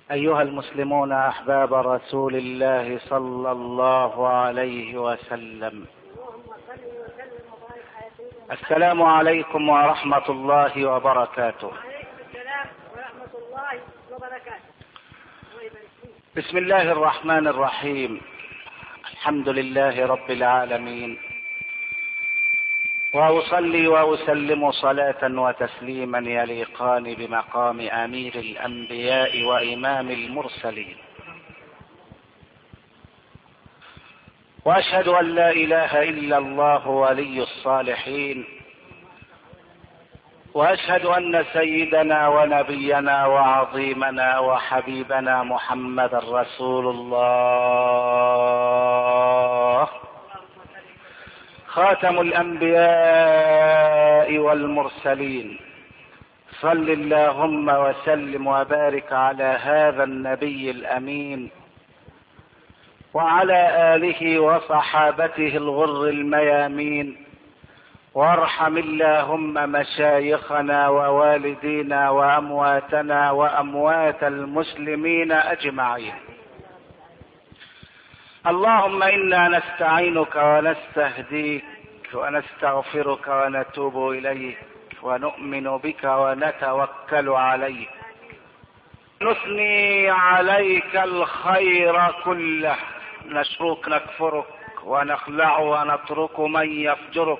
أيها المسلمون أحباب رسول الله صلى الله عليه وسلم، السلام عليكم ورحمة الله وبركاته. بسم الله الرحمن الرحيم. الحمد لله رب العالمين، وأصلي وأسلم صلاة وتسليما يليقان بمقام أمير الأنبياء وإمام المرسلين، وأشهد أن لا إله إلا الله ولي الصالحين، وأشهد أن سيدنا ونبينا وعظيمنا وحبيبنا محمد رسول الله، خاتم الأنبياء والمرسلين. صل اللهم وسلم وبارك على هذا النبي الأمين وعلى آله وصحابته الغر الميامين، وارحم اللهم مشايخنا ووالدينا وأمواتنا وأموات المسلمين أجمعين. اللهم إنا نستعينك ونستهديك ونستغفرك ونتوب إليك ونؤمن بك ونتوكل عليك، نثني عليك الخير كله، نشكرك نكفرك ونخلع ونترك من يفجرك.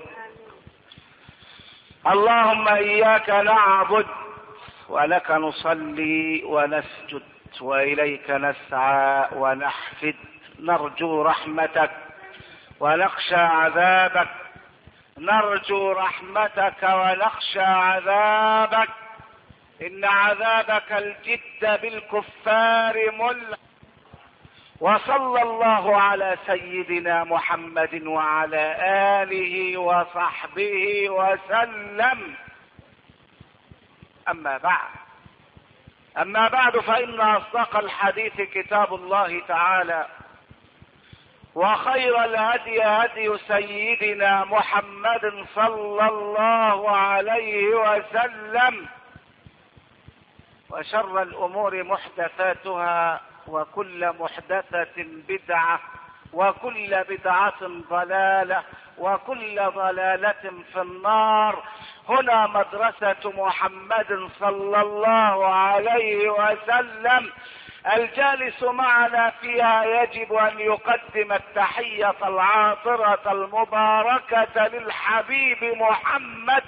اللهم إياك نعبد ولك نصلي ونسجد وإليك نسعى ونحفد، نرجو رحمتك ونخشى عذابك، نرجو رحمتك ونخشى عذابك، إن عذابك الجد بالكفار ملحق. وصلى الله على سيدنا محمد وعلى آله وصحبه وسلم. أما بعد فإن أصدق الحديث كتاب الله تعالى، وخير الهدي هدي سيدنا محمد صلى الله عليه وسلم، وشر الأمور محدثاتها، وكل محدثة بدعة، وكل بدعة ضلالة، وكل ضلالة في النار. هنا مدرسة محمد صلى الله عليه وسلم، الجالس معنا فيها يجب أن يقدم التحية العاطرة المباركة للحبيب محمد،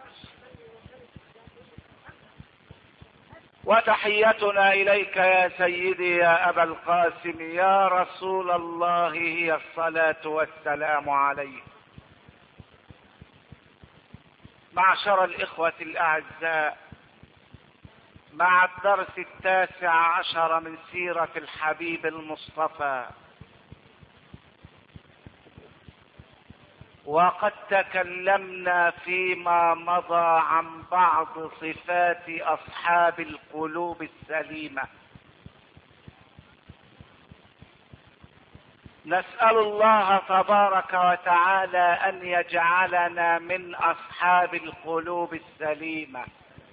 وتحيتنا إليك يا سيدي يا أبا القاسم يا رسول الله هي الصلاة والسلام عليك. معشر الإخوة الأعزاء، مع الدرس 19 من سيرة الحبيب المصطفى، وقد تكلمنا فيما مضى عن بعض صفات أصحاب القلوب السليمة. نسأل الله تبارك وتعالى أن يجعلنا من أصحاب القلوب السليمة.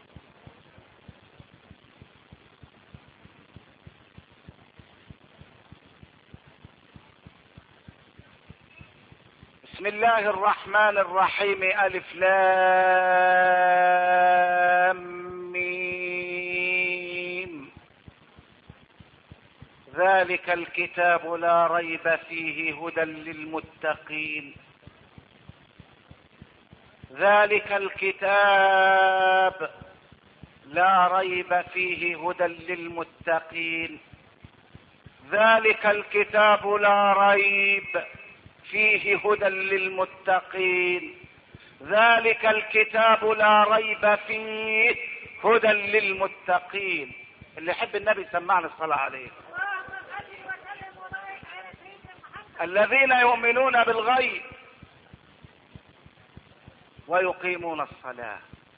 بسم الله الرحمن الرحيم. ألف لام ميم. ذلك الكتاب لا ريب فيه هدى للمتقين. ذلك الكتاب لا ريب فيه هدى للمتقين. ذلك الكتاب لا ريب فيه هدى للمتقين. ذلك الكتاب لا ريب فيه هدى للمتقين. اللي يحب النبي سمعنا الصلاة عليه. الذين يؤمنون بالغيب ويقيمون الصلاة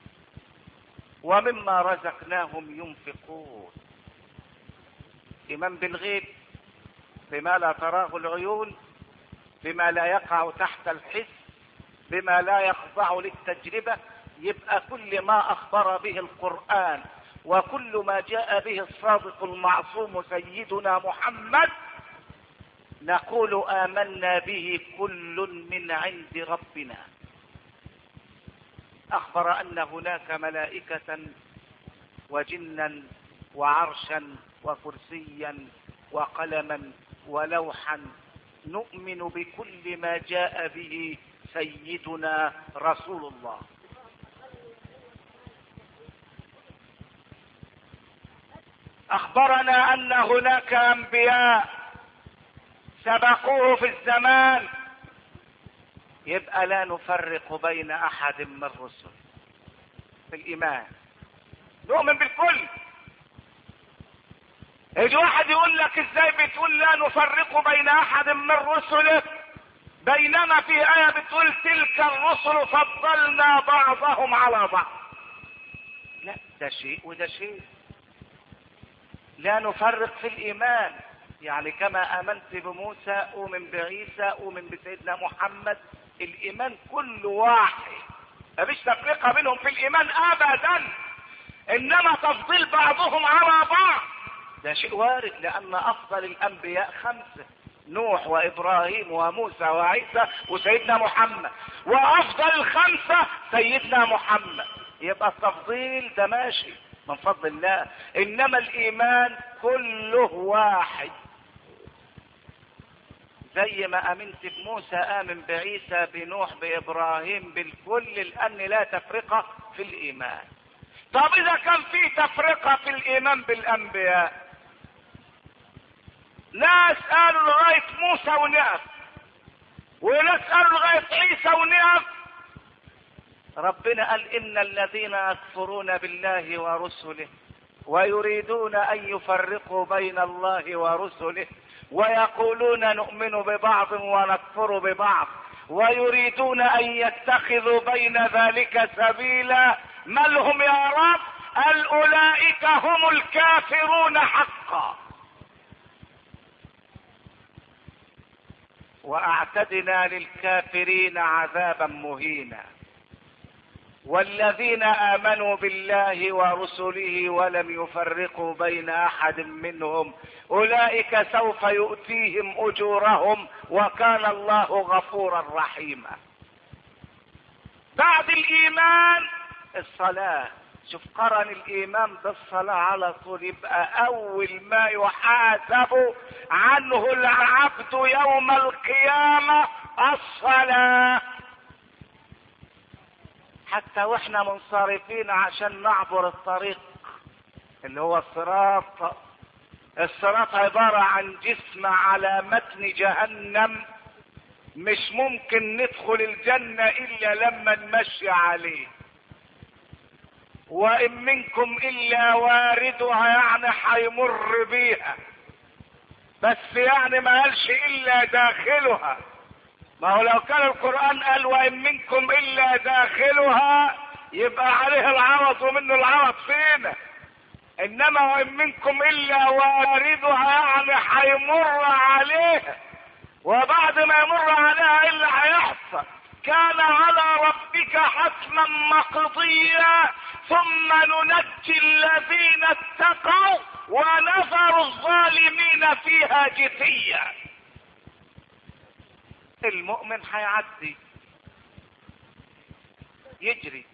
ومما رزقناهم ينفقون. إيمان بالغيب، بما لا تراه العيون، بما لا يقع تحت الحس، بما لا يخضع للتجربة. يبقى كل ما أخبر به القرآن وكل ما جاء به الصادق المعصوم سيدنا محمد نقول آمنا به كل من عند ربنا. أخبر أن هناك ملائكة وجنا وعرشا وكرسيا وقلما ولوحا، نؤمن بكل ما جاء به سيدنا رسول الله. أخبرنا أن هناك أنبياء سبقوه في الزمان، يبقى لا نفرق بين أحد من الرسل في الإيمان، نؤمن بالكل. يجي واحد يقول لك ازاي بتقول لا نفرق بين أحد من رسله بينما في آية بتقول تلك الرسل فضلنا بعضهم على بعض؟ لا، ده شيء وده شيء. لا نفرق في الإيمان، يعني كما آمنت بموسى أؤمن بعيسى أؤمن بسيدنا محمد، الإيمان كل واحد، مفيش تفرقة بينهم في الإيمان أبدا، إنما تفضيل بعضهم على بعض ده شيء وارد، لأن أفضل الأنبياء 5: نوح وإبراهيم وموسى وعيسى وسيدنا محمد، وأفضل 5 سيدنا محمد. يبقى التفضيل ده ماشي من فضل الله، إنما الإيمان كله واحد. زي ما امنت بموسى امن بعيسى بنوح بابراهيم بالكل، لان لا تفرقة في الايمان. طب اذا كان في تفرقة في الايمان بالانبياء، ناس قالوا لغاية موسى ونقف، وناس قالوا لغاية عيسى ونقف. ربنا قال ان الذين يكفرون بالله ورسله ويريدون ان يفرقوا بين الله ورسله ويقولون نؤمن ببعض ونكفر ببعض ويريدون ان يتخذوا بين ذلك سبيلا، ما لهم يا رب؟ قال اولئك هم الكافرون حقا. واعتدنا للكافرين عذابا مهينا. والذين آمنوا بالله ورسله ولم يفرقوا بين أحد منهم أولئك سوف يؤتيهم أجورهم وكان الله غفورا رحيما. بعد الإيمان الصلاة، شوف قرن الإيمان بالصلاة على طول، يبقى أول ما يحاسب عنه العبد يوم القيامة الصلاة. حتى واحنا منصرفين عشان نعبر الطريق اللي هو الصراط، الصراط عبارة عن جسم على متن جهنم، مش ممكن ندخل الجنة الا لما نمشي عليه. وان منكم الا واردها، يعني هيمر بيها، بس يعني ما قالش الا داخلها. ما هو لو كان القرآن قال وإن منكم إلا داخلها يبقى عليه العوض ومنه العوض فينا، إنما وإن منكم إلا واردها يعني هيمر عليها، وبعد ما يمر عليها إيه اللي هيحصل؟ كان على ربك حتما مقضيا ثم ننجي الذين اتقوا ونذر الظالمين فيها جثيا. المؤمن هيعدي يجري،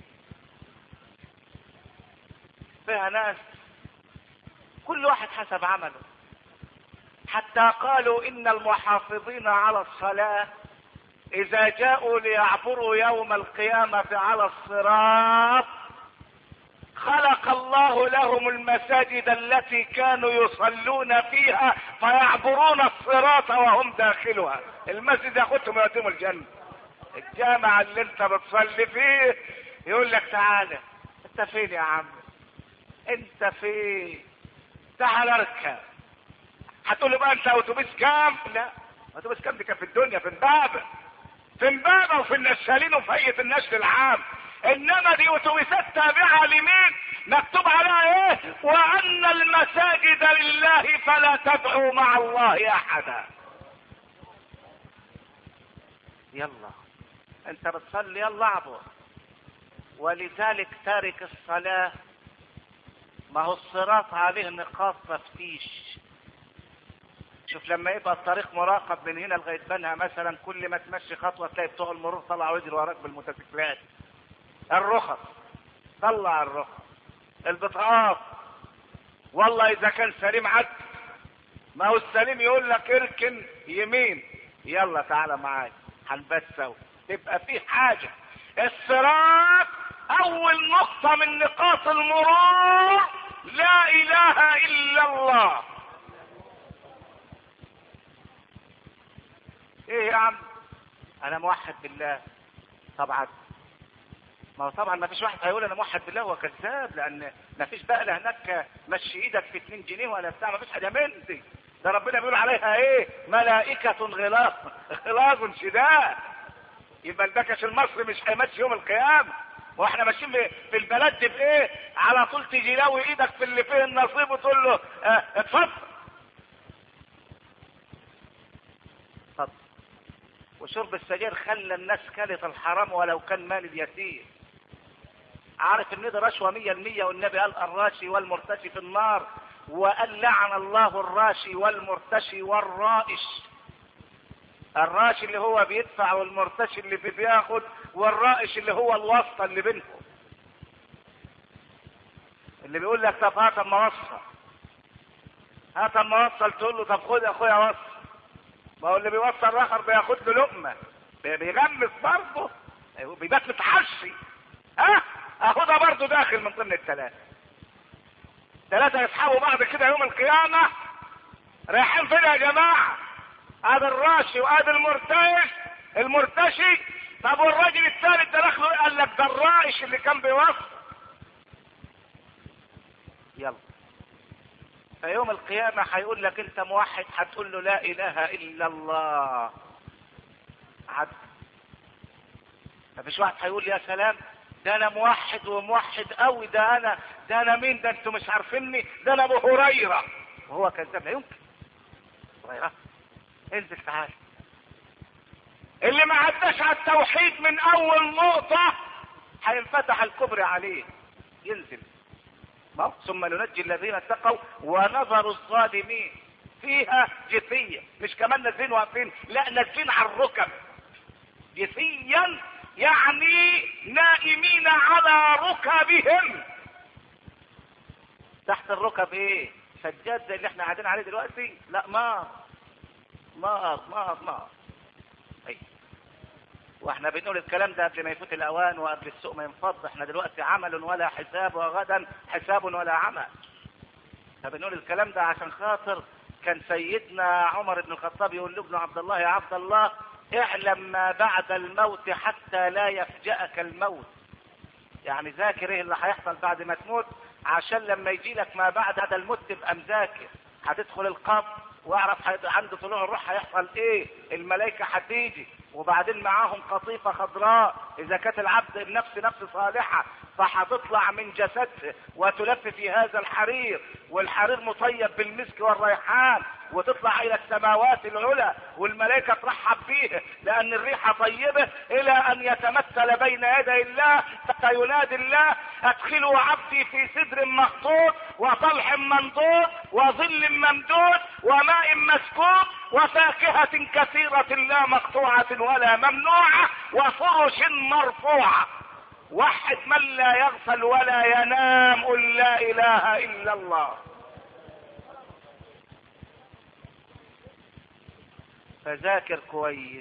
فيها ناس كل واحد حسب عمله، حتى قالوا ان المحافظين على الصلاة اذا جاءوا ليعبروا يوم القيامة على الصراط خلق الله لهم المساجد التي كانوا يصلون فيها فيعبرون الصراط وهم داخلها. المسجد ياخدهم يوديهم الجنة. الجامع اللي انت بتصلي فيه يقول لك تعالى، انت فين يا عم؟ انت فين؟ تعال اركب. هتقول لي بقى انت اتوبيس كام؟ لا، اتوبيس كام دي كان في الدنيا، في امبابة، في امبابة وفي النشالين وفي هيئة النشر العام، انما دي اتوبيسات تابعة لمين؟ مكتوب عليها ايه؟ وان المساجد لله فلا تدعوا مع الله احدا. يلا انت بتصلي، يلا اعبر. ولذلك تارك الصلاة ما هو الصراط عليه نقاط تفتيش. شوف لما يبقى الطريق مراقب من هنا لغايه بنها مثلا، كل ما تمشي خطوه تلاقي بتوع المرور طلعوا يجروا وراك بالموتوسيكلات. الرخص، طلع الرخص. البطاقات، والله اذا كان سليم عد. ما هو السليم يقول لك اركن يمين، يلا تعالى معايا هنبات سوا، تبقى في حاجه. الصراط اول نقطه من نقاط المرور لا اله الا الله. ايه يا عم انا موحد بالله؟ طبعا ما هو طبعا ما فيش واحد هيقول انا موحد بالله هو كذاب، لان ما فيش بقى هناك مشي ايدك في 2 جنيه ولا بتاع، ما فيش حاجه من دي. ده ربنا بيقول عليها ايه؟ ملائكه غلاظ شداد. يبقى البكش المصري مش هيمشي يوم القيامه. واحنا ماشيين في البلد دي بايه؟ على طول تيجي لاوي ايدك في اللي فيه النصيب وتقول له اتفضل. وشرب السجاير خلى الناس كلت الحرام ولو كان مال اليتيم. عارف ان ده رشوه 100%، والنبي قال الراشي والمرتشي في النار، وقال لعن الله الراشي والمرتشي والرائش. الراشي اللي هو بيدفع، والمرتشي اللي بياخد، والرائش اللي هو الواسطه اللي بينهم، اللي بيقول لك طب هات اما اوصل، هات اما اوصل، تقول له طب خد يا اخويا وصل. ما هو اللي بيوصل الاخر بياخد له لقمه، بيغمس برضه، بيبات متحشي. اهو ده برضه داخل من ضمن ثلاثه يصحبوا بعض كده يوم القيامه. رايحين فين يا جماعه؟ ادي الراشي وادي المرتشي. طب والراجل الثالث ده دخله قال لك ده الرائش اللي كان بيوصل. يلا فيوم القيامة هيقول لك انت موحد، هتقول له لا اله الا الله. عد مفيش واحد هيقول يا سلام ده انا موحد وموحد قوي، ده انا مين ده؟ انتوا مش عارفيني، ده انا ابو هريرة. وهو كذاب، لا يمكن. هريرة انزل تعال. اللي ما عداش على التوحيد من اول نقطة هينفتح الكبر عليه، ينزل. ثم ننجي الذين اتقوا ونذر الظالمين فيها جثيا. مش كمان نازلين واقفين، لا نازلين على الركب جثيا، يعني نائمين على ركبهم. تحت الركب ايه؟ سجاد زي اللي احنا قاعدين عليه دلوقتي؟ لا، نار. اي واحنا بنقول الكلام ده قبل ما يفوت الاوان وقبل السوق ما ينفض. احنا دلوقتي عمل ولا حساب، وغدا حساب ولا عمل. فبنقول الكلام ده عشان خاطر كان سيدنا عمر بن الخطاب يقول لابنه عبد الله: يا عبد الله اعلم ما بعد الموت حتى لا يفجأك الموت. يعني ذاكر ايه اللي هيحصل بعد ما تموت، عشان لما يجي لك ما بعد هذا الموت تبقى مذاكر. هتدخل القبر واعرف عند طلوع الروح هيحصل ايه. الملائكة هتيجي وبعدين معاهم قطيفة خضراء، اذا كانت العبد النفس نفس صالحة فهتطلع من جسده وتلف في هذا الحرير، والحرير مطيب بالمسك والريحان، وتطلع الى السماوات العلى والملائكة ترحب فيه لان الريحة طيبة، الى ان يتمثل بين يدي الله حتى ينادي الله: ادخلوا عبدي في سدر مخطوط وطلح منضود وظل ممدود وماء مسكوب وفاكهة كثيرة لا مقطوعة ولا ممنوعة وفرش مرفوعة. وحد من لا يغفل ولا ينام، قل لا اله الا الله. فذاكر كويس.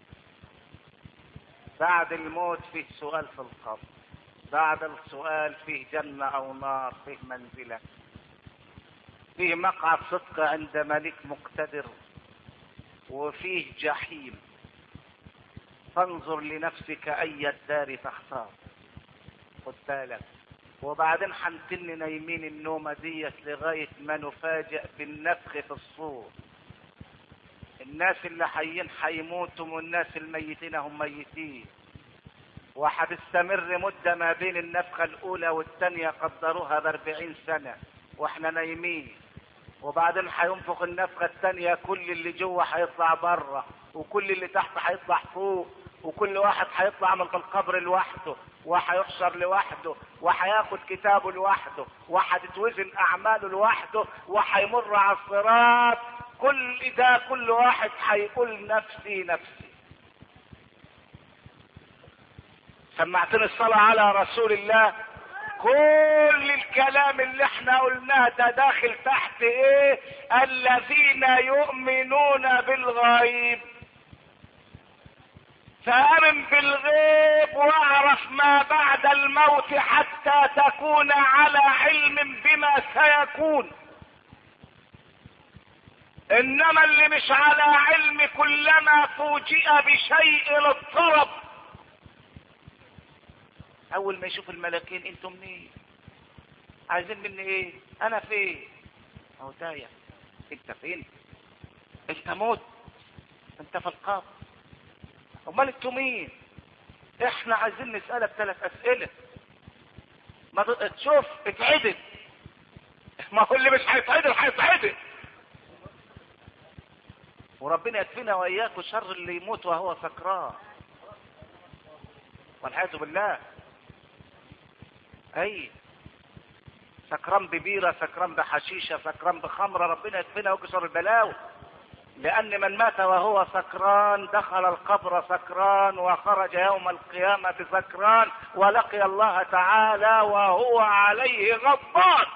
بعد الموت فيه سؤال في القبر، بعد السؤال فيه جنة او نار، فيه منزلة، فيه مقعد صدق عند ملك مقتدر، وفيه جحيم. فانظر لنفسك اي الدار تختار. خد بالك. وبعدين حنتن نايمين النومة ديت لغاية ما نفاجئ بالنفخ في الصور. الناس اللي حيين حيموتوا والناس الميتين هم ميتين، وحتستمر مدة ما بين النفخة الاولى والثانية قدروها ب40 سنة واحنا نايمين. وبعدين هينفخ النفخة الثانية، كل اللي جوه هيطلع بره وكل اللي تحت هيطلع فوق، وكل واحد هيطلع من القبر لوحده. وهيحشر لوحده، وهياخد كتابه لوحده، وهتتوزن اعماله لوحده، وهيمر على الصراط. كل واحد هيقول نفسي نفسي. سمعتني الصلاة على رسول الله. كل الكلام اللي احنا قلناه ده داخل تحت ايه؟ الذين يؤمنون بالغيب. فآمن بالغيب واعرف ما بعد الموت حتى تكون على علم بما سيكون. انما اللي مش على علم كلما فوجئ بشيء اضطرب. اول ما يشوف الملاكين انتم منين؟ عايزين مني ايه؟ انا فين؟ اهو تايه. انت فين؟ انت موت، انت في القبر. امال انتوا مين؟ احنا عايزين نسألك 3 اسئلة. ما تشوف اتعدل. ما هو اللي مش هيتعدل هيتعدل. وربنا يكفينا واياكم شر اللي يموت وهو سكران والعياذ بالله. اي سكران ببيرة، سكران بحشيشة، سكران بخمرة، ربنا يكفينا ويكفي شر البلاوي. لأن من مات وهو سكران دخل القبر سكران، وخرج يوم القيامة سكران، ولقي الله تعالى وهو عليه غضبان.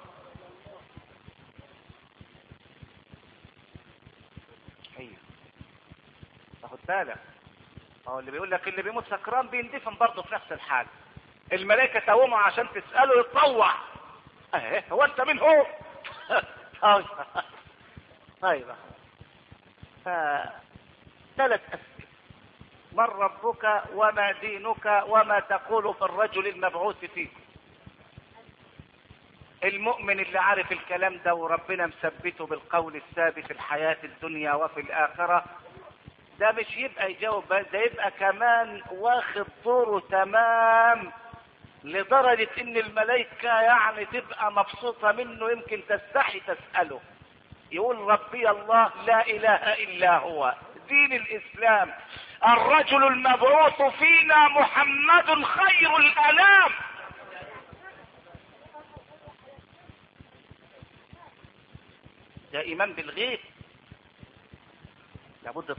ايوه تاخد بالك. هو اللي بيقول لك اللي بيموت سكران بيندفن برضه في نفس الحال. الملائكة تقوموا عشان تسأله يتطوع. اهي هو انت مين هو؟ طيب 3 أسئلة. من ربك وما دينك وما تقول في الرجل المبعوث فيك. المؤمن اللي عارف الكلام ده وربنا مثبته بالقول الثابت في الحياة الدنيا وفي الآخرة، ده مش يبقى يجاوب بس، ده يبقى كمان واخد دوره تمام، لدرجة ان الملائكة يعني تبقى مبسوطة منه، يمكن تستحي تسأله. يقول ربي الله لا اله الا هو، دين الاسلام، الرجل المبعوث فينا محمد خير الانام. ده ايمان بالغيب لابد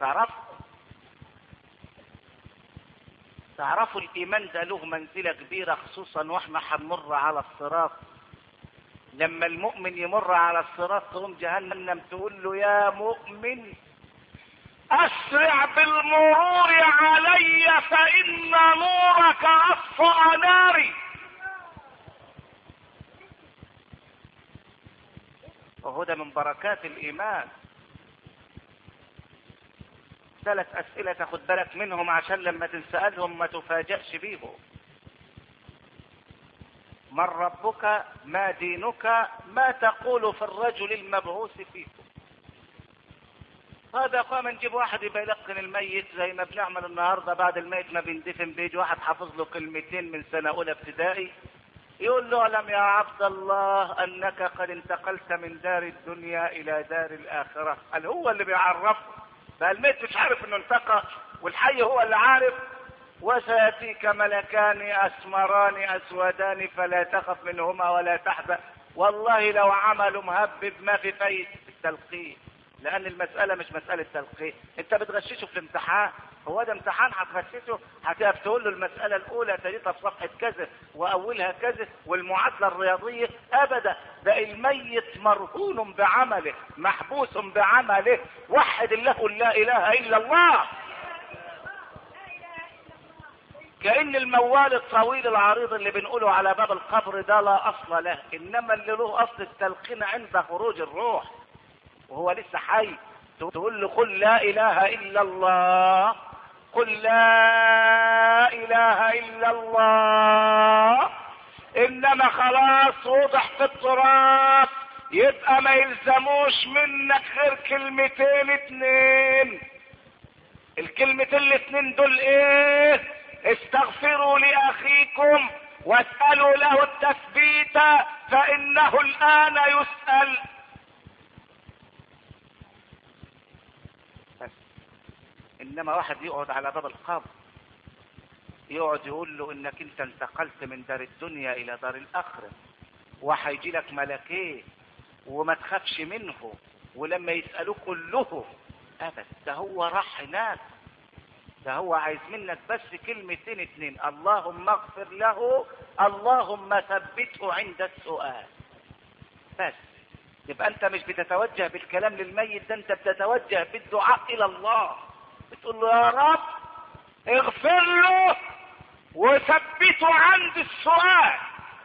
تعرفوا الايمان ده له منزلة كبيرة، خصوصا واحنا هنمر على الصراط. لما المؤمن يمر على الصراط تقوم جهنم تقول له يا مؤمن اسرع بالمرور علي فان نورك اطفأ ناري. وهو ده من بركات الايمان. 3 اسئلة تاخد بالك منهم عشان لما تنسألهم ما تفاجأش بيهم. من ربك؟ ما دينك؟ ما تقول في الرجل المبعوث فيكم؟ هذا قام نجيب واحد يبقى يلقن الميت زي ما بنعمل النهارده بعد الميت ما بيندفن، بيجي واحد حافظ له كلمتين من سنة اولى ابتدائي، يقول له اعلم يا عبد الله انك قد انتقلت من دار الدنيا الى دار الاخرة. قال هو اللي بيعرفه بقى، الميت مش عارف انه انتقل والحي هو اللي عارف. وسيأتيك ملكان أسمران أسودان فلا تخف منهما ولا تحزن. والله لو عملوا مهبب ما في فايدة التلقين، لأن المسألة مش مسألة تلقين. أنت بتغششه في الامتحان، هو ده امتحان هتغششه؟ هتقف تقول له المسألة الأولى تجدها في صفحة كذا وأولها كذا والمعادلة الرياضية؟ أبدا، ده الميت مرهون بعمله، محبوس بعمله. وحد الله لا إله إلا الله. كأن الموال الطويل العريض اللي بنقوله على باب القبر ده لا أصل له، إنما اللي له أصل التلقين عند خروج الروح وهو لسه حي. تقول له قل لا إله إلا الله، قل لا إله إلا الله. إنما خلاص وضح في التراب، يبقى ما يلزموش منك غير 2 كلمتين. الكلمتين الاثنين دول ايه؟ استغفروا لأخيكم واسألوا له التثبيت فإنه الآن يسأل. بس. إنما واحد يقعد على باب القبر يقعد يقول له انك انت انتقلت من دار الدنيا الى دار الاخره، وهيجي لك ملكين وما تخافش منه، ولما يسألوه كله ابد ده هو راح هناك، ده هو عايز منك بس كلمتين اتنين: اللهم اغفر له، اللهم ثبته عند السؤال. بس يبقى انت مش بتتوجه بالكلام للميت، ده انت بتتوجه بالدعاء الى الله، بتقول له يا رب اغفر له وثبته عند السؤال.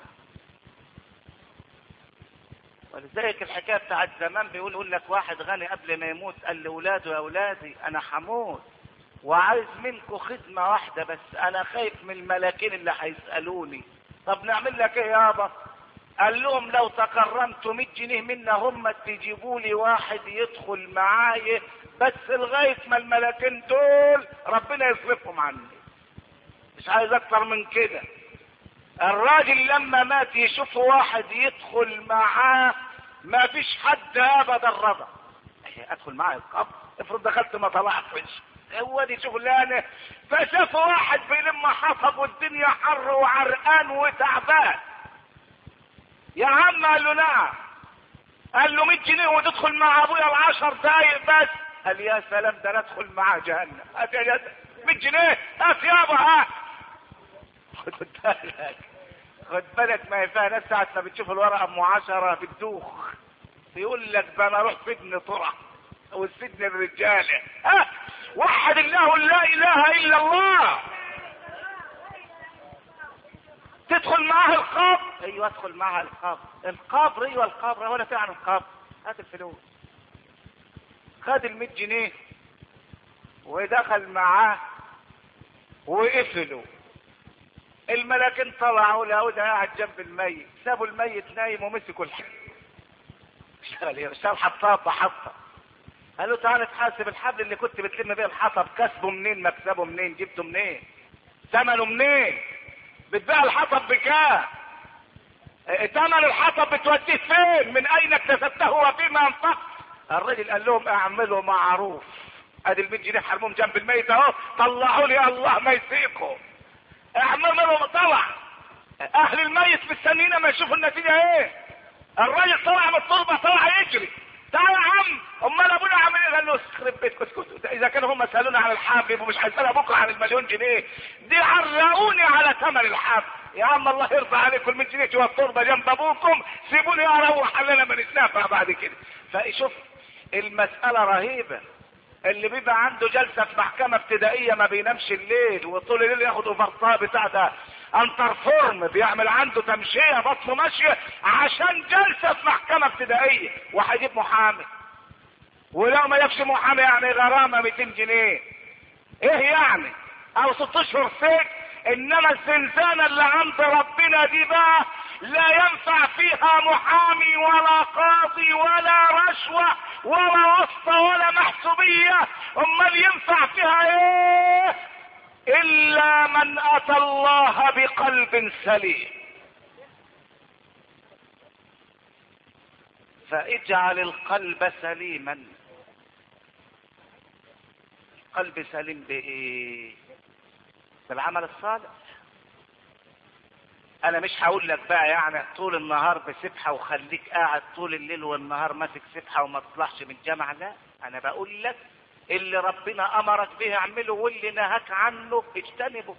ولذلك الحكايه بتاعت زمان بيقول لك واحد غني قبل ما يموت قال لاولاده: يا اولادي انا هموت وعايز منكم خدمه واحده بس، انا خايف من الملاكين اللي هيسالوني. طب نعمل لك ايه يابا؟ قال لهم: لو تكرمتوا 100 جنيه منا هم تجيبوا لي واحد يدخل معايا بس لغايه ما الملاكين دول ربنا يصرفهم عني، مش عايز اكتر من كده. الراجل لما مات يشوف واحد يدخل معاه، ما فيش حد ابدا رضى. ادخل معاه القبر، افرض دخلت ما طلعتش، هو دي شغلانه. فشاف واحد بيلم حطب والدنيا حر وعرقان وتعبان. يا عم قال له نعم. قال له 100 جنيه وتدخل مع ابويا ال10 دقايق بس. قال يا سلام، ده ندخل معاه جهنم. هات يا 100 جنيه، هات يابا هات. خد بالك، ما فيها ناس ساعة ما بتشوف الورقة ام 10 بتدوخ، يقول لك ده انا اروح سجن طرح والسجن الرجاله. وحد الله لا اله الا الله. تدخل معاه القبر. ايوه ادخل معاه القبر. القبر ايوه القبر، ولا في عن القبر. هات الفلوس. خد ال100 جنيه ودخل معاه وقفلوا. الملاكين طلعوا لقوا ده قاعد جنب الميت، سابوا الميت نايم ومسكوا الحبل. اشتغل حطاب بحطه. قالوا تعالى تحاسب الحبل اللي كنت بتلم بيه الحطب، كسبه منين؟ مكسبه منين؟ جبته منين؟ ثمنه منين؟ بتبيع الحطب بكام؟ ثمن الحطب بتوديه فين؟ من اين اكتسبته وفيما انفقت؟ الرجل قال لهم اعملوا معروف، ادي ال100 جنيه حرمهم جنب الميت اهو، طلعوا لي الله ما يسيقوا. اعملوا طلع. اهل الميت مستنينا ما يشوفوا النتيجه ايه. الراجل طلع من التربه، طلع يجري. تعال يا عم، امال ابونا عامل ايه؟ قال له يخرب بيتكم اسكتوا، اذا كانوا هم سالونا عن الحبل ومش هيسالها بكره عن ال1,000,000 جنيه دي، عرقوني على ثمن الحبل. يا عم الله يرضى عليكم، ال100 جنيه جوا التربه جنب ابوكم، سيبوني اروح لنا ما نتنافع بعد كده. فشوف المساله رهيبه. اللي بيبقى عنده جلسه في محكمه ابتدائيه ما بينامش الليل، وطول الليل ياخد اوفرطاه بتاع ده انترفورم، بيعمل عنده تمشيه بطنه ماشيه عشان جلسه في محكمه ابتدائيه، وهيجيب محامي. ولو ما يكش محامي يعني غرامه 200 جنيه. ايه يعني؟ او 6 اشهر سجن. انما الزنزانه اللي عند ربنا دي بقى لا ينفع فيها محامي ولا قاضي ولا رشوه ولا واسطه ولا محسوبيه. امال ينفع فيها ايه؟ الا من اتى الله بقلب سليم. فاجعل القلب سليما. قلب سليم بايه؟ بالعمل الصالح. انا مش هقول لك بقى يعني طول النهار بسبحه وخليك قاعد طول الليل والنهار ماسك سبحه وما تطلعش من الجامعه، لا. انا بقول لك اللي ربنا امرك به اعمله، واللي نهاك عنه اجتنبه.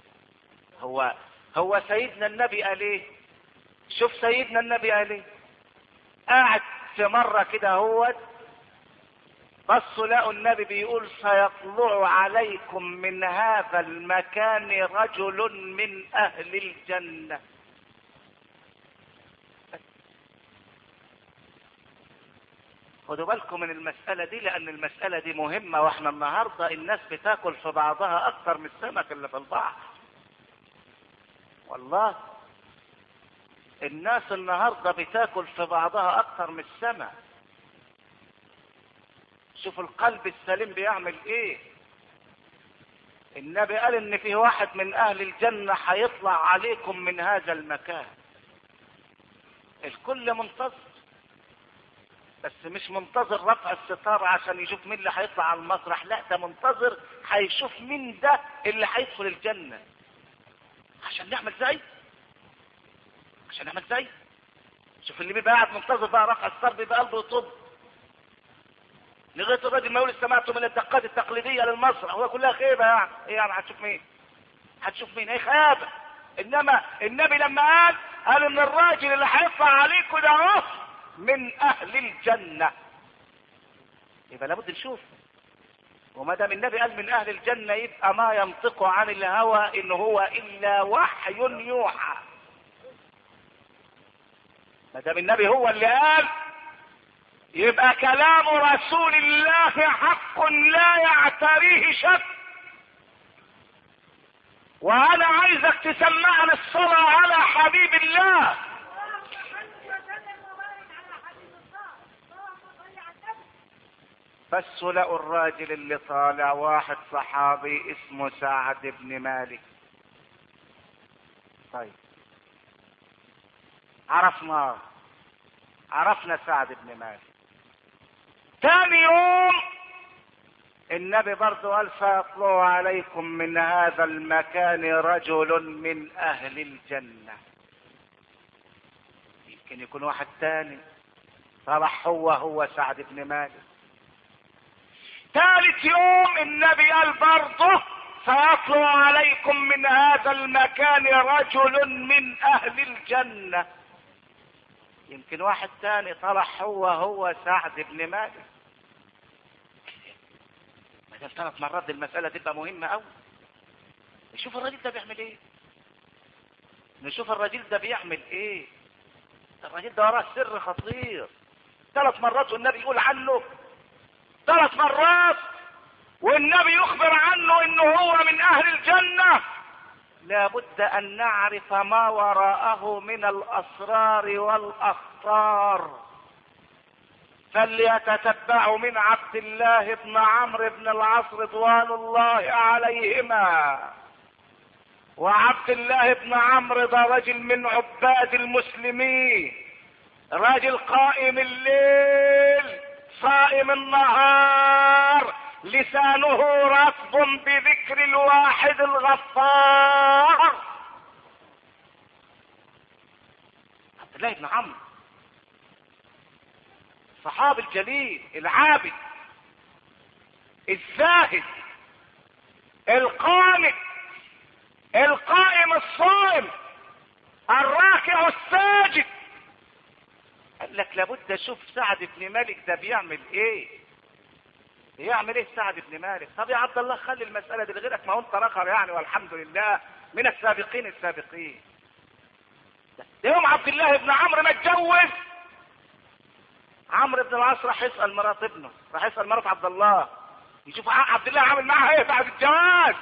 هو سيدنا النبي قال ايه؟ شوف سيدنا النبي قال ايه. قاعد في مره كده هو بصوا لقوا النبي بيقول: سيطلع عليكم من هذا المكان رجل من اهل الجنة. خدوا بالكم من المسألة دي، لان المسألة دي مهمة، واحنا النهاردة الناس بتاكل في بعضها اكتر من السمك اللي في البحر. والله الناس النهاردة بتاكل في بعضها اكتر من السمك. شوف القلب السليم بيعمل ايه. النبي قال ان في واحد من اهل الجنة هيطلع عليكم من هذا المكان. الكل منتظر، بس مش منتظر رفع الستار عشان يشوف مين اللي هيطلع على المسرح، لا، ده منتظر هيشوف مين ده اللي هيدخل الجنة. عشان نعمل زي شوف اللي بيبقى قاعد منتظر بقى رفع الصرب بيبقى قلبه يطب لغايه الراجل ما يقول استمعت من الدقات التقليديه للمسرح، هو كلها خيبه يعني. ايه يعني هتشوف مين؟ ايه خيابه. انما النبي لما قال ان الراجل اللي هيطلع عليكم ده اهو من اهل الجنه، يبقى لابد نشوف. وما دام النبي قال من اهل الجنه يبقى ما ينطق عن الهوى ان هو الا وحي يوحى. ما دام النبي هو اللي قال يبقى كلام رسول الله حق لا يعتريه شك. وانا عايزك تسمعني الصلاة على حبيب الله. بس لقوا الراجل اللي طالع واحد صحابي اسمه سعد بن مالك. طيب عرفنا سعد بن مالك. ثاني يوم النبي برضو قال سيطلع عليكم من هذا المكان رجل من اهل الجنة. يمكن يكون واحد تاني طلع هو سعد بن مالك. ثالث يوم النبي قال برضه سيطلع عليكم من هذا المكان رجل من اهل الجنة. يمكن واحد تاني طلع هو سعد بن مالك. ما دام 3 مرات دي المسألة تبقى مهمة قوي. نشوف الراجل ده بيعمل ايه. الراجل ده وراه سر خطير. 3 مرات والنبي يقول عنه 3 مرات والنبي يخبر عنه انه هو من اهل الجنة. لابد ان نعرف ما وراءه من الاسرار والاخطار. فليتتبعوا من عبد الله بن عمرو بن العاص رضوان الله عليهما. وعبد الله بن عمرو ده رجل من عباد المسلمين، راجل قائم الليل صائم النهار، لسانه رطب بذكر الواحد الغفار. عبد الله بن عمرو الصحابي الجليل العابد الزاهد القانت القائم الصائم الراكع الساجد. قال لك لابد اشوف سعد بن مالك ده بيعمل ايه سعد بن مالك. طب يا عبد الله خلي المسألة دي لغيرك، ما هو انت رخر يعني والحمد لله من السابقين. ده يوم عبد الله بن عمرو ما اتجوز، عمرو بن العاص راح يسأل مرات ابنه، راح يسأل مرات عبد الله يشوف عبد الله عامل معاها ايه بعد الجواز.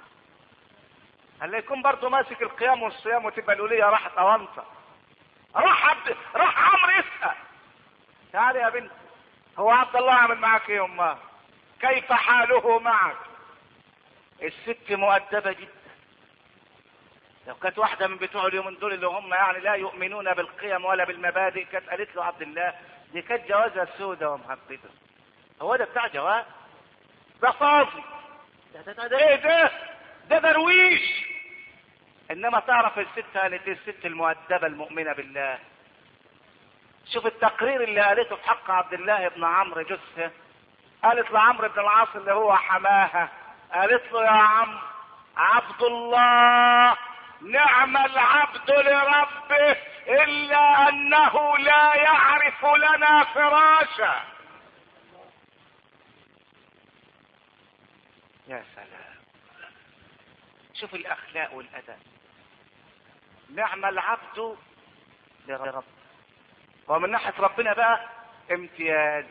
هل يكون برضه ماسك القيام والصيام وتبقى الولية راحت اوانطة. راح عمرو يسأل تعالي يا بنت هو عبد الله عامل معاك ايه امه؟ كيف حاله معك؟ الست مؤدبة جدا. لو كانت واحدة من بتوع اليومين دول اللي هم يعني لا يؤمنون بالقيم ولا بالمبادئ كانت قالت له عبد الله دي كانت جوازها سودة ومحببة. هو ده بتاع جواز؟ ده فاضي. ده ايه ده درويش. انما تعرف الست قالت الست المؤدبة المؤمنة بالله. شوف التقرير اللي قالته في حق عبد الله بن عمرو جثة. قالت لعمرو بن العاص اللي هو حماها، قالت له يا عم عبد الله نعم العبد لربه الا انه لا يعرف لنا فراشا. يا سلام، شوف الاخلاق والادب. نعم العبد لربه. ومن ناحية ربنا بقى امتياز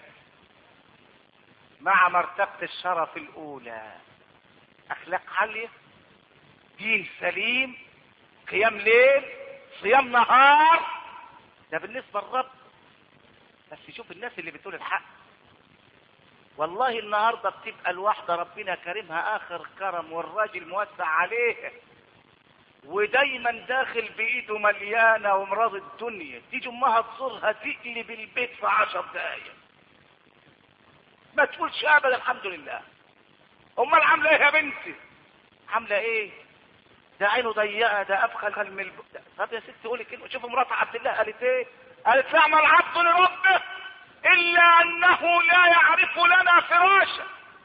مع مرتبة الشرف الاولى. اخلاق عالية، دين سليم، قيام ليل، صيام نهار. ده بالنسبة للرب. بس شوف الناس اللي بتقول الحق. والله النهاردة بتبقى الواحدة ربنا كرمها اخر كرم والراجل موسع عليه ودايما داخل بايده مليانة ومراض الدنيا، تيجي امها تزورها تقلب البيت في 10 دقايق ما تقولش ابدا الحمد لله. امال عامله ايه يا بنتي؟ عامله ايه؟ ده عينه ضيقه، ده ابخل من طب يا ست قولي كلمه. شوف مرات عبد الله قالت ايه؟ قالت نعم العبد لربه الا انه لا يعرف لنا فراشا.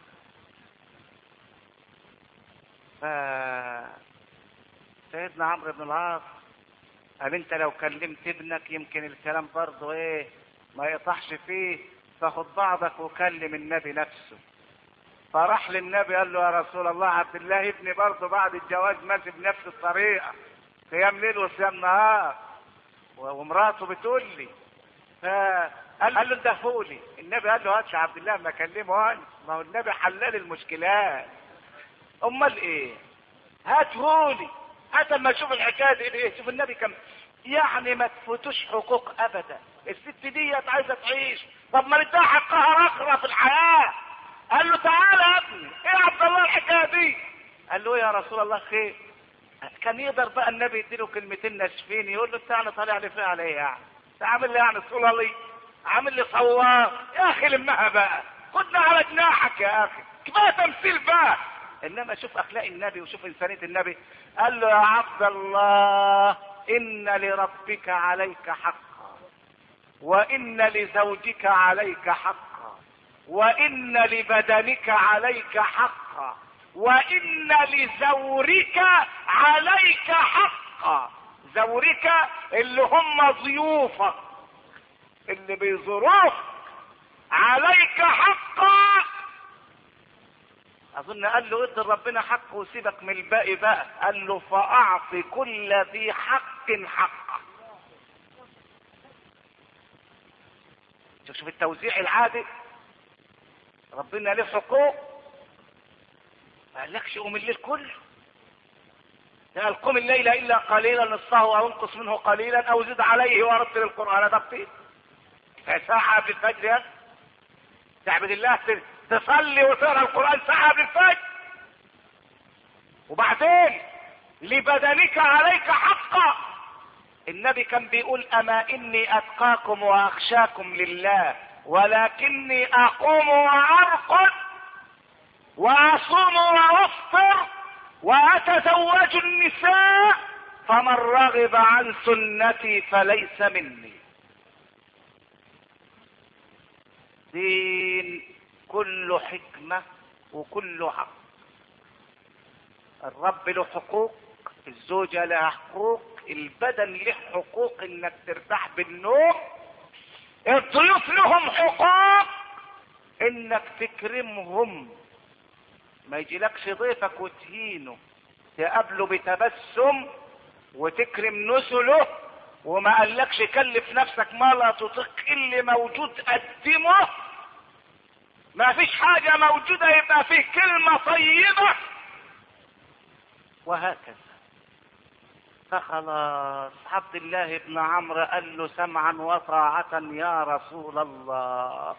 سيدنا عمرو بن العاص قال انت لو كلمت ابنك يمكن الكلام برضه ايه ما يطحش فيه، فخد بعضك وكلم النبي نفسه. فراح للنبي قال له يا رسول الله عبد الله ابني برضه بعد الجواز ماشي بنفس الطريقه، قيام ليل وصيام نهار، ومراته بتقول لي. قال له اندهولي. النبي قال له هاتش عبد الله ما اكلمه انا، ما هو النبي حلال المشكلات. امال ايه؟ هاتهولي، هات اما اشوف الحكايه دي ايه. شوف النبي كم يعني ما تفوتوش حقوق ابدا. الست ديت عايزه تعيش، طب ما نديها حقها اخرى في الحياه. قال له تعالى يا ابني، ايه يا عبد الله الحكايه دي؟ قال له يا رسول الله خير. كان يقدر بقى النبي يديله كلمتين ناشفين، يقول له تعالى طالع لي فيها على ايه يعني؟ عامل لي يعني صلالي، عامل لي صوار يا اخي، لمها بقى، خدنا على جناحك يا اخي، كفايه تمثيل بقى. انما شوف اخلاق النبي وشوف انسانيه النبي. قال له يا عبد الله ان لربك عليك حقا، وان لزوجك عليك حقا، وان لبدنك عليك حقا، وان لزورك عليك حقا. زورك اللي هم ضيوفك اللي بيزوروك عليك حقا. اظن قال له ادي ربنا حقه وسيبك من الباقي بقى. قال له فاعطي كل ذي حق حقه. شوف التوزيع العادل، ربنا له حقوق، ما قالكش قوم الليل كله، قال قم الليل الا قليلا نصفه او انقص منه قليلا او زد عليه ورتل القران ترتيلا. ساعه قبل الفجر يا تعبد الله، تصلي وتقرا القران ساعه قبل الفجر. وبعدين لبدنك عليك حقا. النبي كان بيقول اما اني اتقاكم واخشاكم لله ولكني اقوم وارقد واصوم وافطر واتزوج النساء فمن رغب عن سنتي فليس مني. دين كله حكمة وكله حق. الرب له حقوق، الزوجة لها حقوق، البدن له حقوق انك ترتاح بالنوم، الضيوف لهم حقوق انك تكرمهم، ما يجيلكش ضيفك وتهينه، تقابله بتبسم وتكرم نسله، وما قالكش كلف نفسك ما لا تطيق، اللي موجود قدمه، ما فيش حاجة موجودة يبقى فيه كلمة طيبة، وهكذا. فخلاص عبد الله بن عمرو قال له سمعا وطاعة يا رسول الله،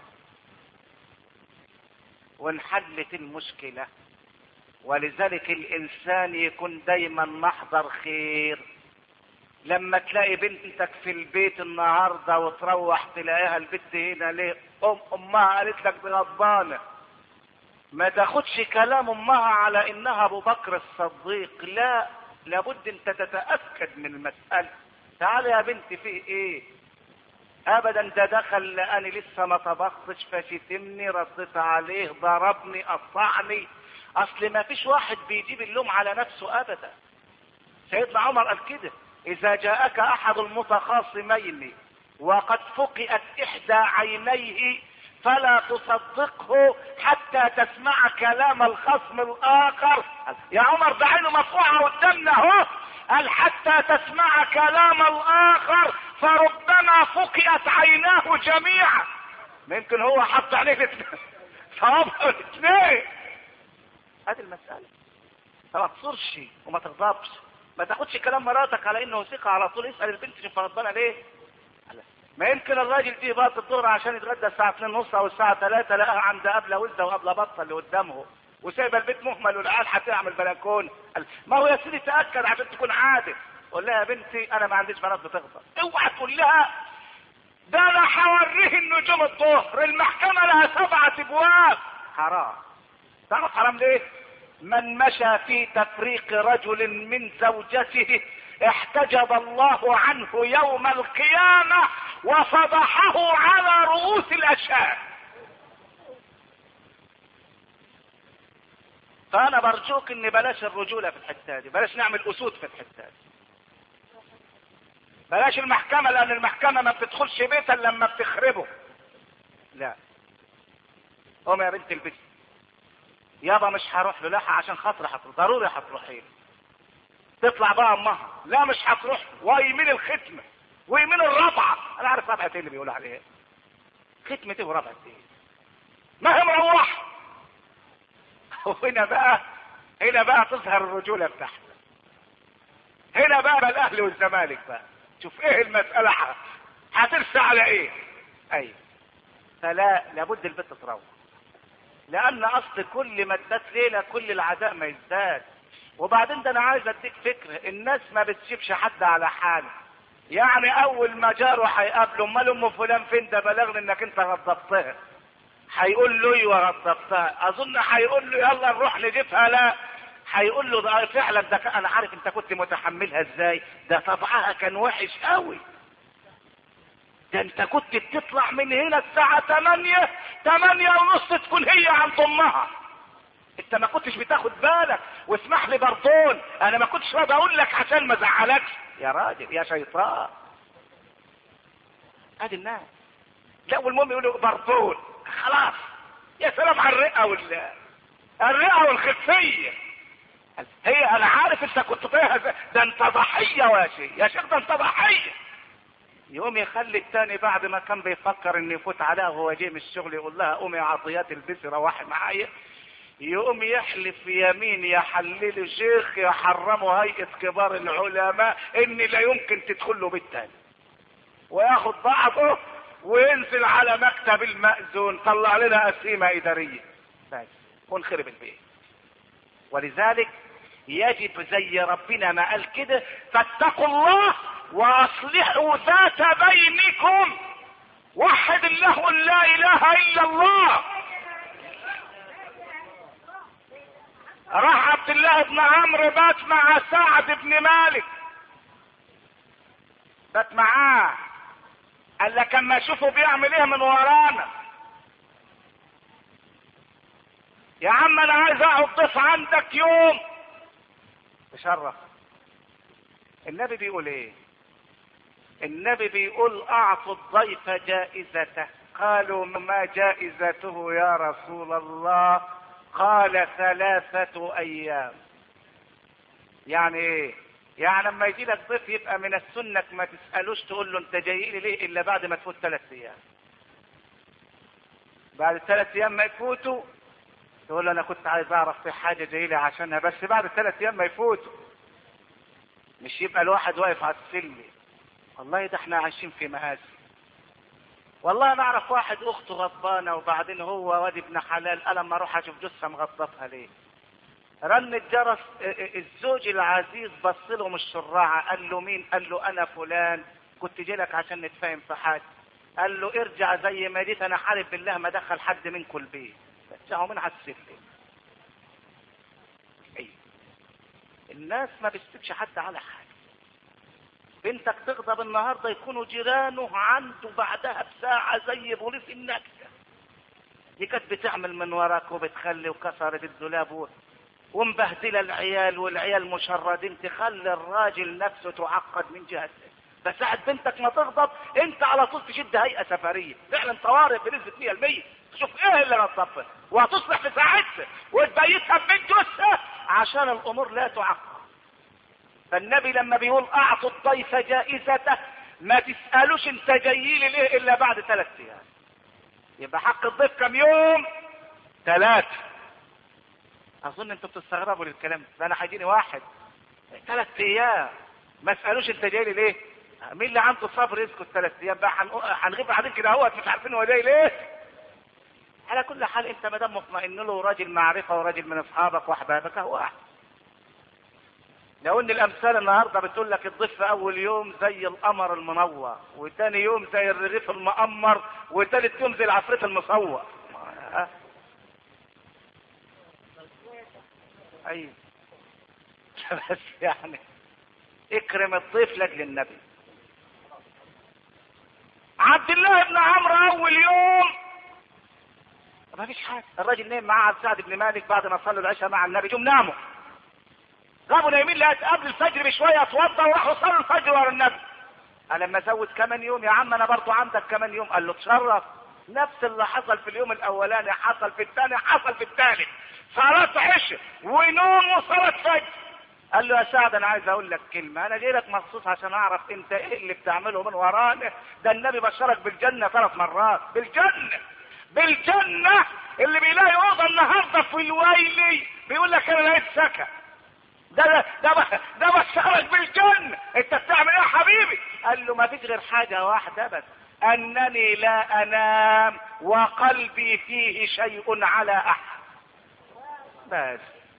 وانحلت المشكلة. ولذلك الانسان يكون دايما محضر خير. لما تلاقي بنتك في البيت النهارده وتروح تلاقيها البت هنا ليه امها قالت لك دي غضبانه، ما تاخدش كلام امها على انها ابو بكر الصديق، لا، لابد انت تتاكد من المساله. تعالى يا بنتي في ايه؟ ابدا ده دخل لاني لسه ما طبختش فشتمني، رديت عليه، ضربني، قطعني. اصل ما فيش واحد بيجيب اللوم على نفسه ابدا. سيدنا عمر قال كده: اذا جاءك احد المتخاصمين وقد فقئت احدى عينيه فلا تصدقه حتى تسمع كلام الخصم الاخر. يا عمر ده عينه مفقوعه قدامنا اهو، قال حتى تسمع كلام الاخر فربما فقئت عيناه جميعا. ممكن هو حط عليه صوابها الاثنين. هذه المساله، فما تصرش وما تغضبش، ما تاخدش كلام مراتك على انه ثقه على طول. اسال البنت شوف غضبانه ليه. ما يمكن الراجل دي بقى الظهر عشان يتغدى الساعه 2:30 او الساعه 3 لقاها عند قبله ولده وقبله بطه اللي قدامه، وسايبه البيت مهمل والعيال هتعمل بلكونه. ما هو يا سيدي تاكد عشان تكون عادل. قول لها يا بنتي انا ما عنديش بنات بتغضب. اوعى تقول لها ده انا هوريه النجوم الظهر، المحكمه لها 7 ابواب. حرام. تعرف حرام ليه؟ من مشى في تفريق رجل من زوجته احتجب الله عنه يوم القيامة وفضحه على رؤوس الاشهاد. فانا برجوك ان بلاش الرجولة في الحتة دي، بلاش نعمل اسود في الحتة دي، بلاش المحكمة، لان المحكمة ما بتدخلش بيتا لما بتخربه. لا، قوم يا بنت البيت يابا مش هروح له، لا عشان خاطر هتروح، ضروري هتروحي له. تطلع بقى امها، لا مش هتروح له، ويمين الختمة ويمين الرابعة. انا عارف رابعة ايه اللي بيقول عليها، ختمة ايه ورابعة ايه، ما هي مروحة. هنا بقى تظهر الرجولة بتاعتك. هنا بقى الاهلي والزمالك بقى، شوف ايه المسألة هترسى على ايه. ايوه، فلا، لابد البنت تروح، لان اصل كل ما ادت ليلة كل العداء ما يزداد. وبعدين ده انا عايز اديك فكرة، الناس ما بتسيبش حد على حاله. يعني اول ما جاره هيقابله، امال ام فلان فين، ده بلغني انك انت غضبتها، هيقول له ايوه غضبتها. اظن هيقول له يلا نروح نجيبها، لا هيقول له ده فعلا، ده انا عارف انت كنت متحملها ازاي، ده طبعها كان وحش قوي، ده انت كنت بتطلع من هنا الساعة 8 ونص تكون هي عند امها، انت ما كنتش بتاخد بالك. واسمح لي برضون، انا ما كنتش راضي اقول لك عشان ما ازعلكش يا راجل يا شيطان. ادي الناس. لا والمهم يقولوا برضون، خلاص يا سلام على الرئة والخفية. هي انا عارف انت كنت فيها، ده انت ضحية يا شيخ، ده انت ضحية. يقوم يخلي التاني بعد ما كان بيفكر ان يفوت عليها وهو جاي من الشغل، يقول لها قومي يا عطيات البسي روحي معايا، يقوم يحلف يمين يحلل شيخ يحرمه هيئة كبار العلماء ان لا يمكن تدخل له بيت تاني، وياخد بعضه وينزل على مكتب المأذون، طلع لنا قسيمة إدارية بس ونخرب البيت. ولذلك يجب زي ربنا ما قال كده، فاتقوا الله واصلحوا ذات بينكم، وحد الله لا اله الا الله. راح عبد الله بن عمرو بات مع سعد بن مالك، بات معاه، قال لك اما اشوفه بيعمل ايه من ورانا، يا عم انا عايز اقعد ضيف عندك يوم تشرف. النبي بيقول ايه؟ النبي بيقول اعطوا الضيف جائزته. قالوا ما جائزته يا رسول الله؟ قال 3 ايام. يعني ايه؟ يعني لما يجي لك ضيف يبقى من السنة ما تسألوش تقول له انت جاي لي ليه الا بعد ما تفوت 3 ايام. بعد 3 ايام ما يفوتوا تقول له انا كنت عايز اعرف في حاجة جاي لي عشانها، بس بعد 3 ايام ما يفوتوا. مش يبقى الواحد واقف على السلم، والله ده احنا عايشين في مآسي. والله انا اعرف واحد اخته غضبانه، وبعدين هو واد ابن حلال، انا لما اروح اشوف جثه مغضبها ليه، رن الجرس، الزوج العزيز بص له من الشراعه، قال له مين؟ قال له انا فلان، كنت جاي لك عشان نتفاهم في حاجه. قال له ارجع زي ما جيت، انا حالف بالله ما دخل حد منكم البيت. رجعوا من على السلم. ايوه، الناس ما بتسيبش حد على حاجه. بنتك تغضب النهارده يكونوا جيرانه عنده بعدها بساعه زي بوليس النكسه، دي كانت بتعمل من وراك وبتخلي وكسرت الدولاب ومبهدله العيال، والعيال مشردين، تخلي الراجل نفسه تعقد من جهته. بس ساعة بنتك ما تغضب انت على طول تشد هيئه سفريه، فعلا طوارئ بنسبه 100%. تشوف ايه اللي غضبها وهتصلح في ساعتها وتبيتها ببيت جثه عشان الامور لا تعقد. فالنبي لما بيقول اعطوا الضيف جائزته، ما تسألوش انت جاي لي ليه الا بعد 3 ايام. يبقى حق الضيف كم يوم؟ 3. اظن انتوا بتستغربوا للكلام ده، انا هيجيني واحد 3 ايام ما اسألوش انت جاي لي ليه. مين اللي عنده صبر يسكت 3 ايام بقى؟ هنغيب بعدين كده اهوت مش عارفين هو جاي ليه. على كل حال انت ما دام مطمئن له راجل معرفه وراجل من اصحابك واحبابك هو احسن. لو ان الامثال النهارده بتقول لك الضيف اول يوم زي القمر المنور، وثاني يوم زي الرغيف المقمر، وثالث يوم زي العفريت المصور. ايوه بس يعني اكرم الضيف لاجل النبي. عبد الله بن عمرو اول يوم ما فيش حاجه، الراجل نام مع سعد بن مالك بعد ما صلوا العشاء مع النبي، جم ناموا، غابوا نايمين لقيت قبل الفجر بشويه اتوضى وراحوا صلوا الفجر ورا النبي. قال لما ازود كمان يوم يا عم انا برضو عندك كمان يوم. قال له تشرف، نفس اللي حصل في اليوم الاولاني حصل في الثاني حصل في الثالث، صلاه عشاء ونوم وصلاه فجر. قال له يا سعد انا عايز اقول لك كلمه، انا جاي لك مخصوص عشان اعرف انت ايه اللي بتعمله من ورانا. ده النبي بشرك بالجنه 3 مرات، بالجنه بالجنه. اللي بيلاقي اوضه النهارده في الويلي بيقول لك انا لقيت سكن. ده بشرك بالجنه، انت بتعمل ايه يا حبيبي؟ قال له ما فيش غير حاجه واحده بس، انني لا انام وقلبي فيه شيء على احد. بس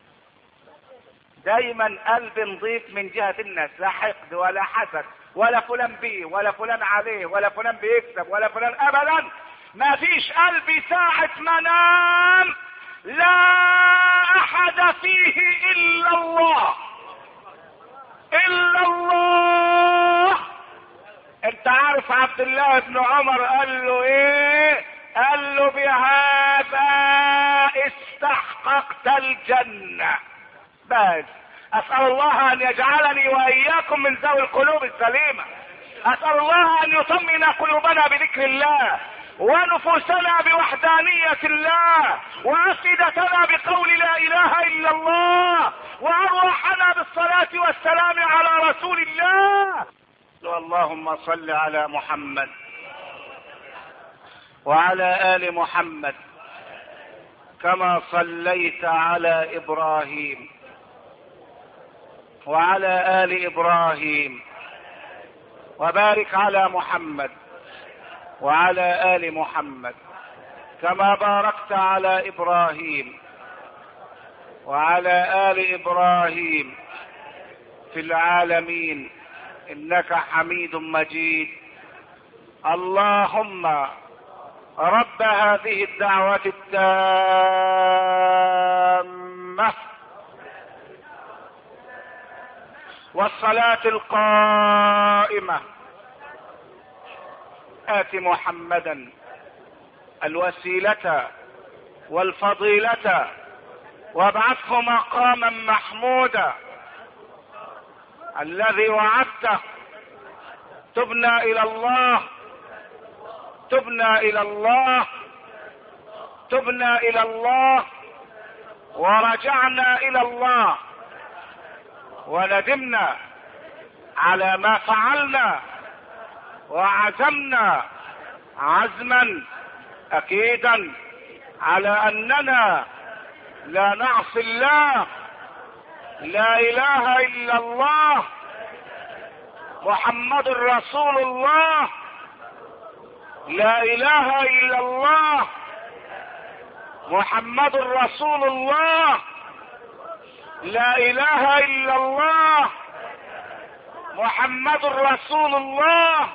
دايما قلب نظيف من جهة الناس، لا حقد ولا حسد ولا فلان بيه ولا فلان عليه ولا فلان بيكسب ولا فلان ابدا. ما فيش قلبي ساعة ما نام لا احد فيه الا الله، الا الله. انت عارف عبد الله بن عمر قال له ايه؟ قال له بهذا استحققت الجنة. بس اسأل الله ان يجعلني واياكم من ذوي القلوب السليمة. اسأل الله ان يطمئن قلوبنا بذكر الله، ونفوسنا بوحدانية الله، وافئدتنا بقول لا اله الا الله، وارواحنا بالصلاة والسلام على رسول الله. اللهم صل على محمد وعلى آل محمد كما صليت على إبراهيم وعلى آل إبراهيم، وبارك على محمد وعلى آل محمد كما باركت على إبراهيم وعلى آل إبراهيم في العالمين إنك حميد مجيد. اللهم رب هذه الدعوة التامة والصلاة القائمة آت محمدا الوسيلة والفضيلة وابعثه مقاما محمودا الذي وعدته. تبنا إلى الله، تبنا إلى الله، تبنا إلى الله، ورجعنا إلى الله، وندمنا على ما فعلنا، وعزمنا عزما أكيدا على أننا لا نعصي الله. لا إله إلا الله محمد رسول الله. لا إله إلا الله محمد رسول الله. لا إله إلا الله محمد رسول الله.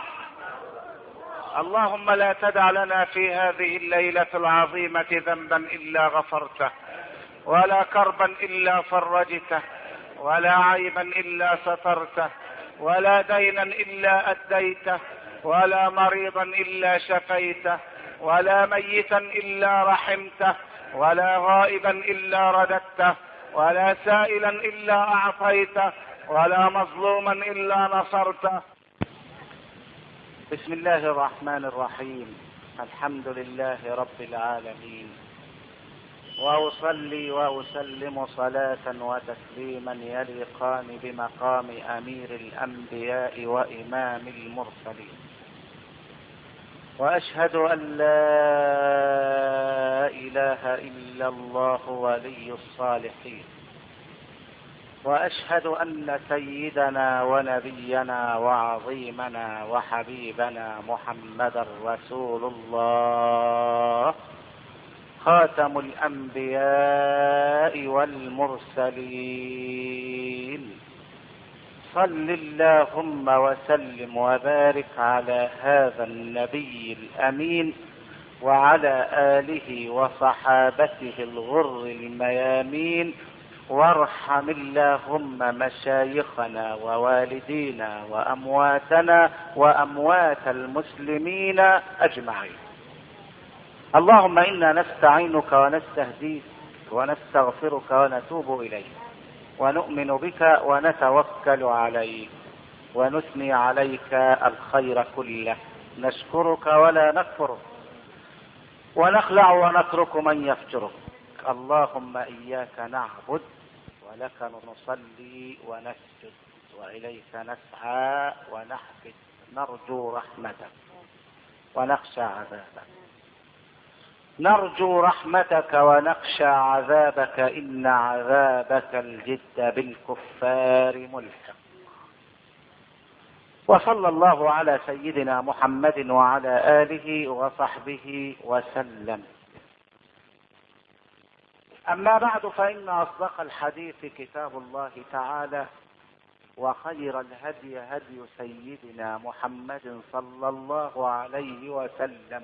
اللهم لا تدع لنا في هذه الليلة العظيمة ذنبا إلا غفرته، ولا كربا إلا فرجته، ولا عيبا إلا سترته، ولا دينا إلا أديته، ولا مريضا إلا شفيته، ولا ميتا إلا رحمته، ولا غائبا إلا رددته، ولا سائلا إلا أعطيته، ولا مظلوما إلا نصرته. بسم الله الرحمن الرحيم. الحمد لله رب العالمين، وأصلي وأسلم صلاة وتسليما يليقان بمقام أمير الأنبياء وإمام المرسلين، وأشهد أن لا إله إلا الله ولي الصالحين، وأشهد أن سيدنا ونبينا وعظيمنا وحبيبنا محمدا رسول الله، خاتم الأنبياء والمرسلين. صل اللهم وسلم وبارك على هذا النبي الأمين وعلى آله وصحابته الغر الميامين وارحم اللهم مشايخنا ووالدينا وأمواتنا وأموات المسلمين أجمعين. اللهم إنا نستعينك ونستهديك ونستغفرك ونتوب إليك ونؤمن بك ونتوكل عليك ونثني عليك الخير كله، نشكرك ولا نكفرك ونخلع ونترك من يفجرك. اللهم إياك نعبد ولك نصلي ونسجد وإليك نسعى ونحفد، نرجو رحمتك ونخشى عذابك، نرجو رحمتك ونخشى عذابك، إن عذابك الجد بالكفار ملحق. وصلى الله على سيدنا محمد وعلى آله وصحبه وسلم. أما بعد، فإن أصدق الحديث كتاب الله تعالى، وخير الهدي هدي سيدنا محمد صلى الله عليه وسلم،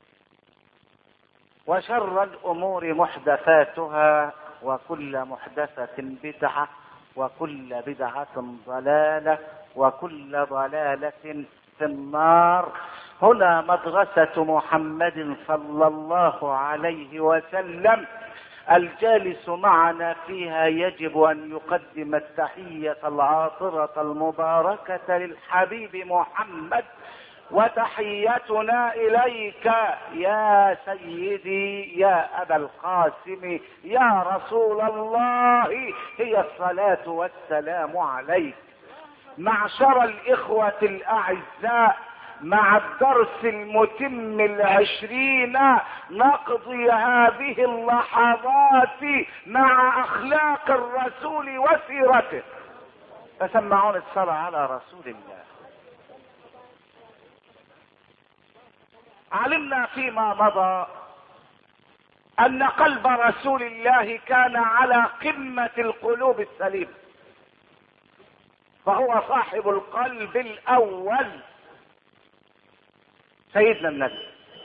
وشر الأمور محدثاتها، وكل محدثة بدعة، وكل بدعة ضلالة، وكل ضلالة في النار. هنا مدرسة محمد صلى الله عليه وسلم، الجالس معنا فيها يجب أن يقدم التحية العاطرة المباركة للحبيب محمد، وتحيتنا إليك يا سيدي يا أبا القاسم يا رسول الله هي الصلاة والسلام عليك. معشر الإخوة الأعزاء، مع الدرس المتم 20 نقضي هذه اللحظات مع أخلاق الرسول وسيرته، فسمعون الصلاة على رسول الله. علمنا فيما مضى أن قلب رسول الله كان على قمة القلوب السليمة، فهو صاحب القلب الأول سيدنا النبي.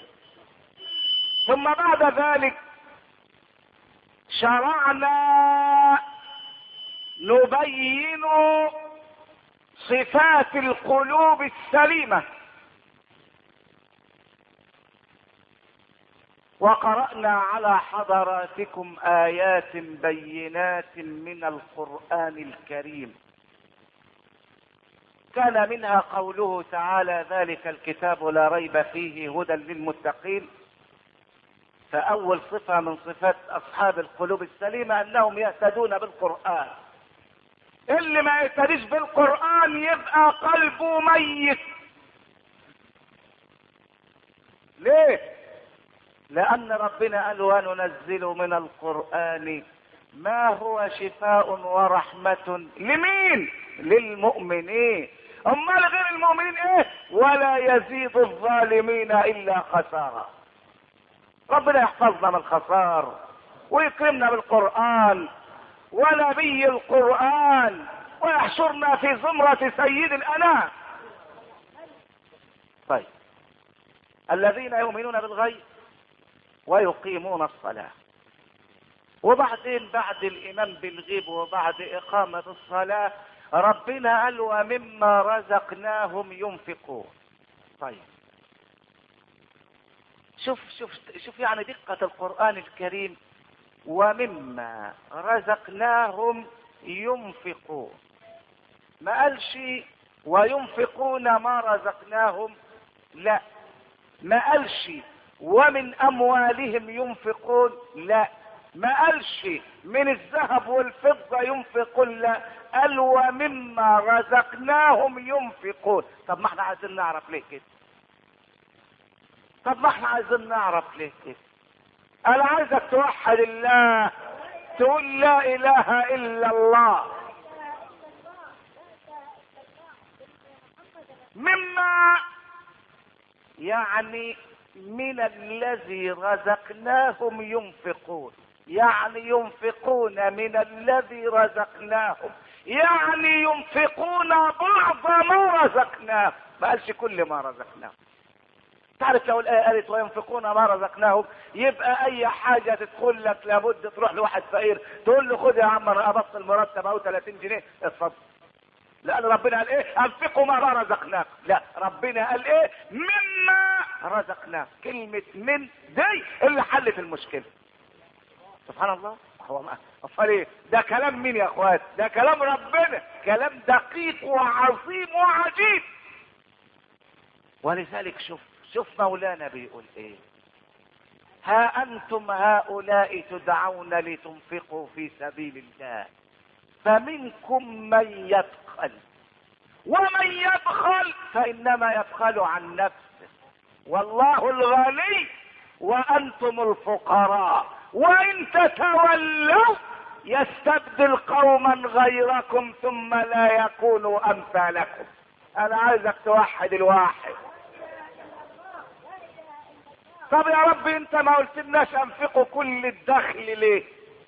ثم بعد ذلك شرعنا نبين صفات القلوب السليمة، وقرأنا على حضراتكم آيات بينات من القرآن الكريم، كان منها قوله تعالى: ذلك الكتاب لا ريب فيه هدى للمتقين. فأول صفة من صفات أصحاب القلوب السليمة أنهم يهتدون بالقرآن. اللي ما يهتديش بالقرآن يبقى قلبه ميت. ليه؟ لأن ربنا قال: وننزل من القرآن ما هو شفاء ورحمة لمين؟ للمؤمنين. امال غير المؤمنين ايه؟ ولا يزيد الظالمين الا خسارة. ربنا يحفظنا من الخسار ويكرمنا بالقرآن ونبي القرآن ويحشرنا في زمرة سيد الانام. طيب، الذين يؤمنون بالغيب ويقيمون الصلاة. وبعدين بعد الإيمان بالغيب وبعد إقامة الصلاة ربنا قال: ومما رزقناهم ينفقون. طيب، شوف يعني دقة القرآن الكريم. ومما رزقناهم ينفقون، ما قالش وينفقون ما رزقناهم، لا. ما قالش ومن أموالهم ينفقون، لا. ما قالش من الذهب والفضة ينفقون، لا. قال ومما رزقناهم ينفقون. طب ما احنا عايزين نعرف ليه كده. انا عايزك توحد الله، تقول لا اله الا الله. مما يعني من الذي رزقناهم ينفقون، يعني ينفقون من الذي رزقناهم، يعني ينفقون بعض ما رزقناهم، ما قالش كل ما رزقناهم. تعرف لو الآية قالت وينفقون ما رزقناهم، يبقى أي حاجة تدخل لك لابد تروح لواحد فقير تقول له خد يا عم أنا أبص المرتب أو 30 جنيه اتفضل. لأن ربنا قال إيه؟ أنفقوا ما رزقناكم. لا، ربنا قال إيه؟ مما رزقناكم. كلمة من دي اللي حلت المشكلة. سبحان الله. هو أصل إيه؟ ده كلام مين يا أخوات؟ ده كلام ربنا، كلام دقيق وعظيم وعجيب. ولذلك شوف مولانا بيقول ايه: ها انتم هؤلاء تدعون لتنفقوا في سبيل الله فمنكم من يبخل، ومن يبخل فانما يبخل عن نفسه، والله الغني وانتم الفقراء، وان تتولوا يستبدل قوما غيركم ثم لا يكونوا امثالكم. انا عايزك توحد الواحد. طب يا رب انت ما قلتلناش انفقوا كل الدخل ليه؟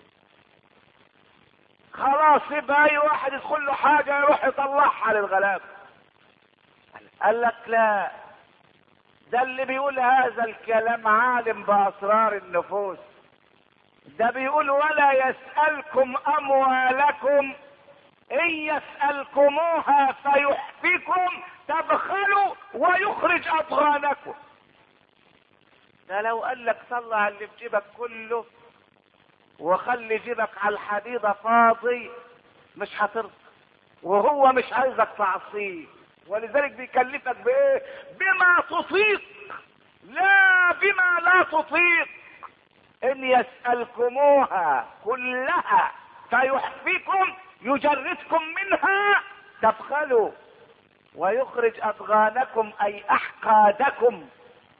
خلاص يبقى اي واحد يدخل له حاجه يروح يطلعها للغلابه. قال لك لا، ده اللي بيقول هذا الكلام عالم باسرار النفوس. ده بيقول ولا يسألكم اموالكم ان يسألكموها فيحفكم تبخلوا ويخرج اضغانكم. ده لو قال لك صلى على اللي في جيبك كله وخلي جيبك على الحديدة فاضي مش هترضى، وهو مش عايزك تعصيه. ولذلك بيكلفك بايه؟ بما تطيق لا بما لا تطيق. ان يسألكموها كلها فيحفيكم يجردكم منها تبخلوا ويخرج اضغانكم اي احقادكم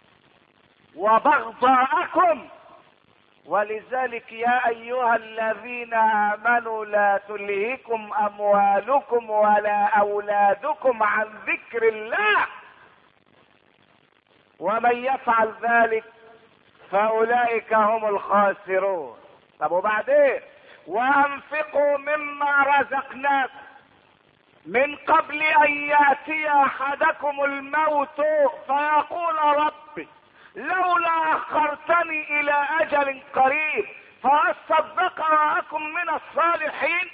وبغضاءكم. ولذلك يا ايها الذين امنوا لا تلهكم اموالكم ولا اولادكم عن ذكر الله ومن يفعل ذلك فاولئك هم الخاسرون. طب وبعدين؟ وانفقوا مما رزقناكم من قبل ان ياتي احدكم الموت فيقول ربي لولا اخرتني الى اجل قريب فاصدق واكن من الصالحين.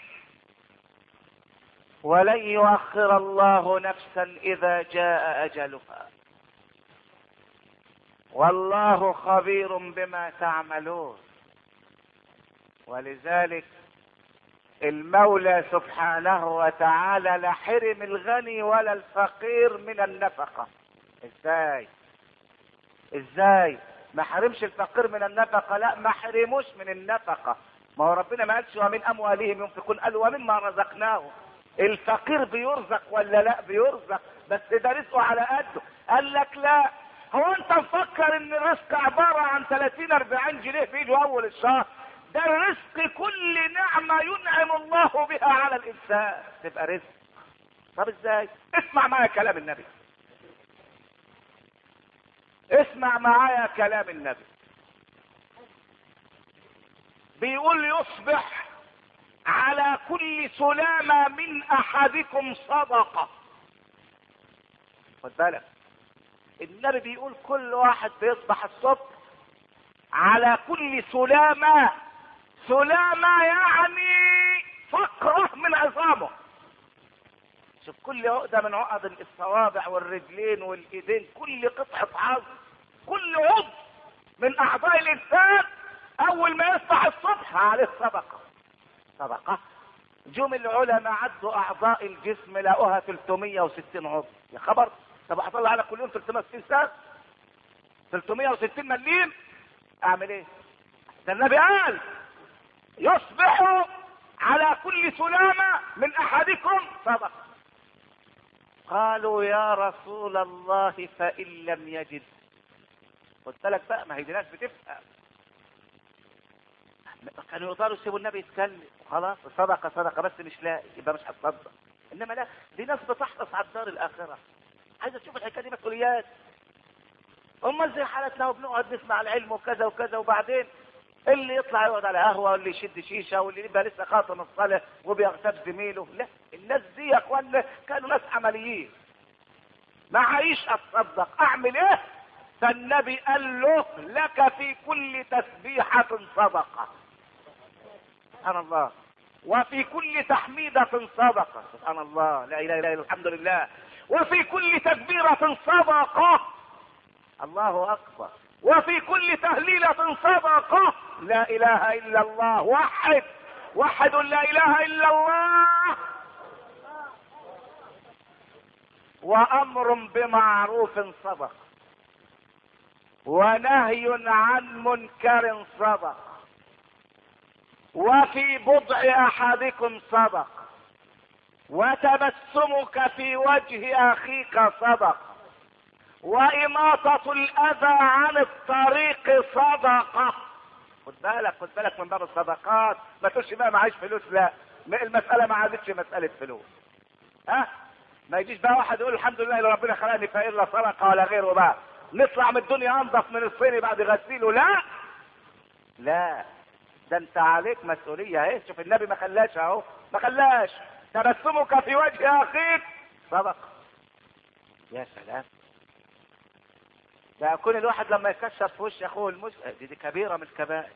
ولن يؤخر الله نفسا اذا جاء اجلها والله خبير بما تعملون. ولذلك المولى سبحانه وتعالى لا حرم الغني ولا الفقير من النفقة. ازاي ما حرمش الفقير من النفقة؟ لا، ما حرموش من النفقة. ما هو ربنا ما قالش ومن اموالهم ينفقون، قال ومما رزقناهم. الفقير بيرزق ولا لا؟ بيرزق، بس ده رزقه على قده. قال لك لا، هو انت مفكر ان الرزق عبارة عن 30-40 جنيه بيجوا اول الشهر؟ ده الرزق كل نعمة ينعم الله بها على الانسان تبقى رزق. طب ازاي؟ اسمع معايا كلام النبي، اسمع معايا كلام النبي. بيقول يصبح على كل سلامة من احدكم صدقة. خد بالك، النبي بيقول كل واحد بيصبح الصبح على كل سلامة. سلامة يعني فقرة من عظامه. شوف كل عقدة من عقد الصوابع والرجلين والايدين، كل قطعة عظم، كل عضو من اعضاء الانسان اول ما يصبح الصبح عليه صدقة. صدقة. جم العلماء عدوا اعضاء الجسم لقوها 360 عضو. يا خبر، طب هطلع على كل يوم 360 ساعة 360 مليم، اعمل ايه؟ ده النبي قال يصبح على كل سلامة من احدكم صدقة. قالوا يا رسول الله فإن لم يجد. قلت لك بقى، ما هي دي ناس بتفهم. كانوا يقدروا يسيبوا النبي يتكلم وخلاص، صدقة صدقة بس مش لاقي يبقى مش هتصدق. انما لا، دي ناس بتحرص على الدار الاخرة، عايزة تشوف الحكاية دي مسؤوليات. امال زي حالتنا وبنقعد نسمع العلم وكذا وكذا، وبعدين اللي يطلع يقعد على قهوة واللي يشد شيشة واللي يبقى لسه خاطم الصلاة وبيغتاب زميله. لا، الناس دي يا اخوانا كانوا ناس عمليين. معايش اتصدق، اعمل ايه؟ فالنبي قال له لك في كل تسبيحة صدقة. سبحان الله. وفي كل تحميدة صدقة. سبحان الله. لا اله الا الله. الحمد لله. وفي كل تكبيرة صدقة. الله اكبر. وفي كل تهليلة صدقة. لا اله الا الله. وحد لا اله الا الله. وامر بمعروف صدقة، ونهي عن منكر صدقة، وفي بضع احدكم صدقة، وتبسمك في وجه اخيك صدقة، واماطة الاذى عن الطريق صدقة. خد بالك من باب الصدقات. ما تقولش بقى معيش فلوس، لا، المسألة ما عادتش مسألة فلوس. ما يجيش بقى واحد يقول الحمد لله اللي ربنا خلقني فقير، لا صدقة ولا غيره، بقى نطلع من الدنيا انضف من الصيني بعد غسيله. لا، ده انت عليك مسؤولية اهي. شوف النبي ما خلاش اهو، ما خلاش تبسمك في وجه اخيك صدقة. يا سلام. ده يكون الواحد لما يكشف في وش اخوه دي كبيرة من الكبائر.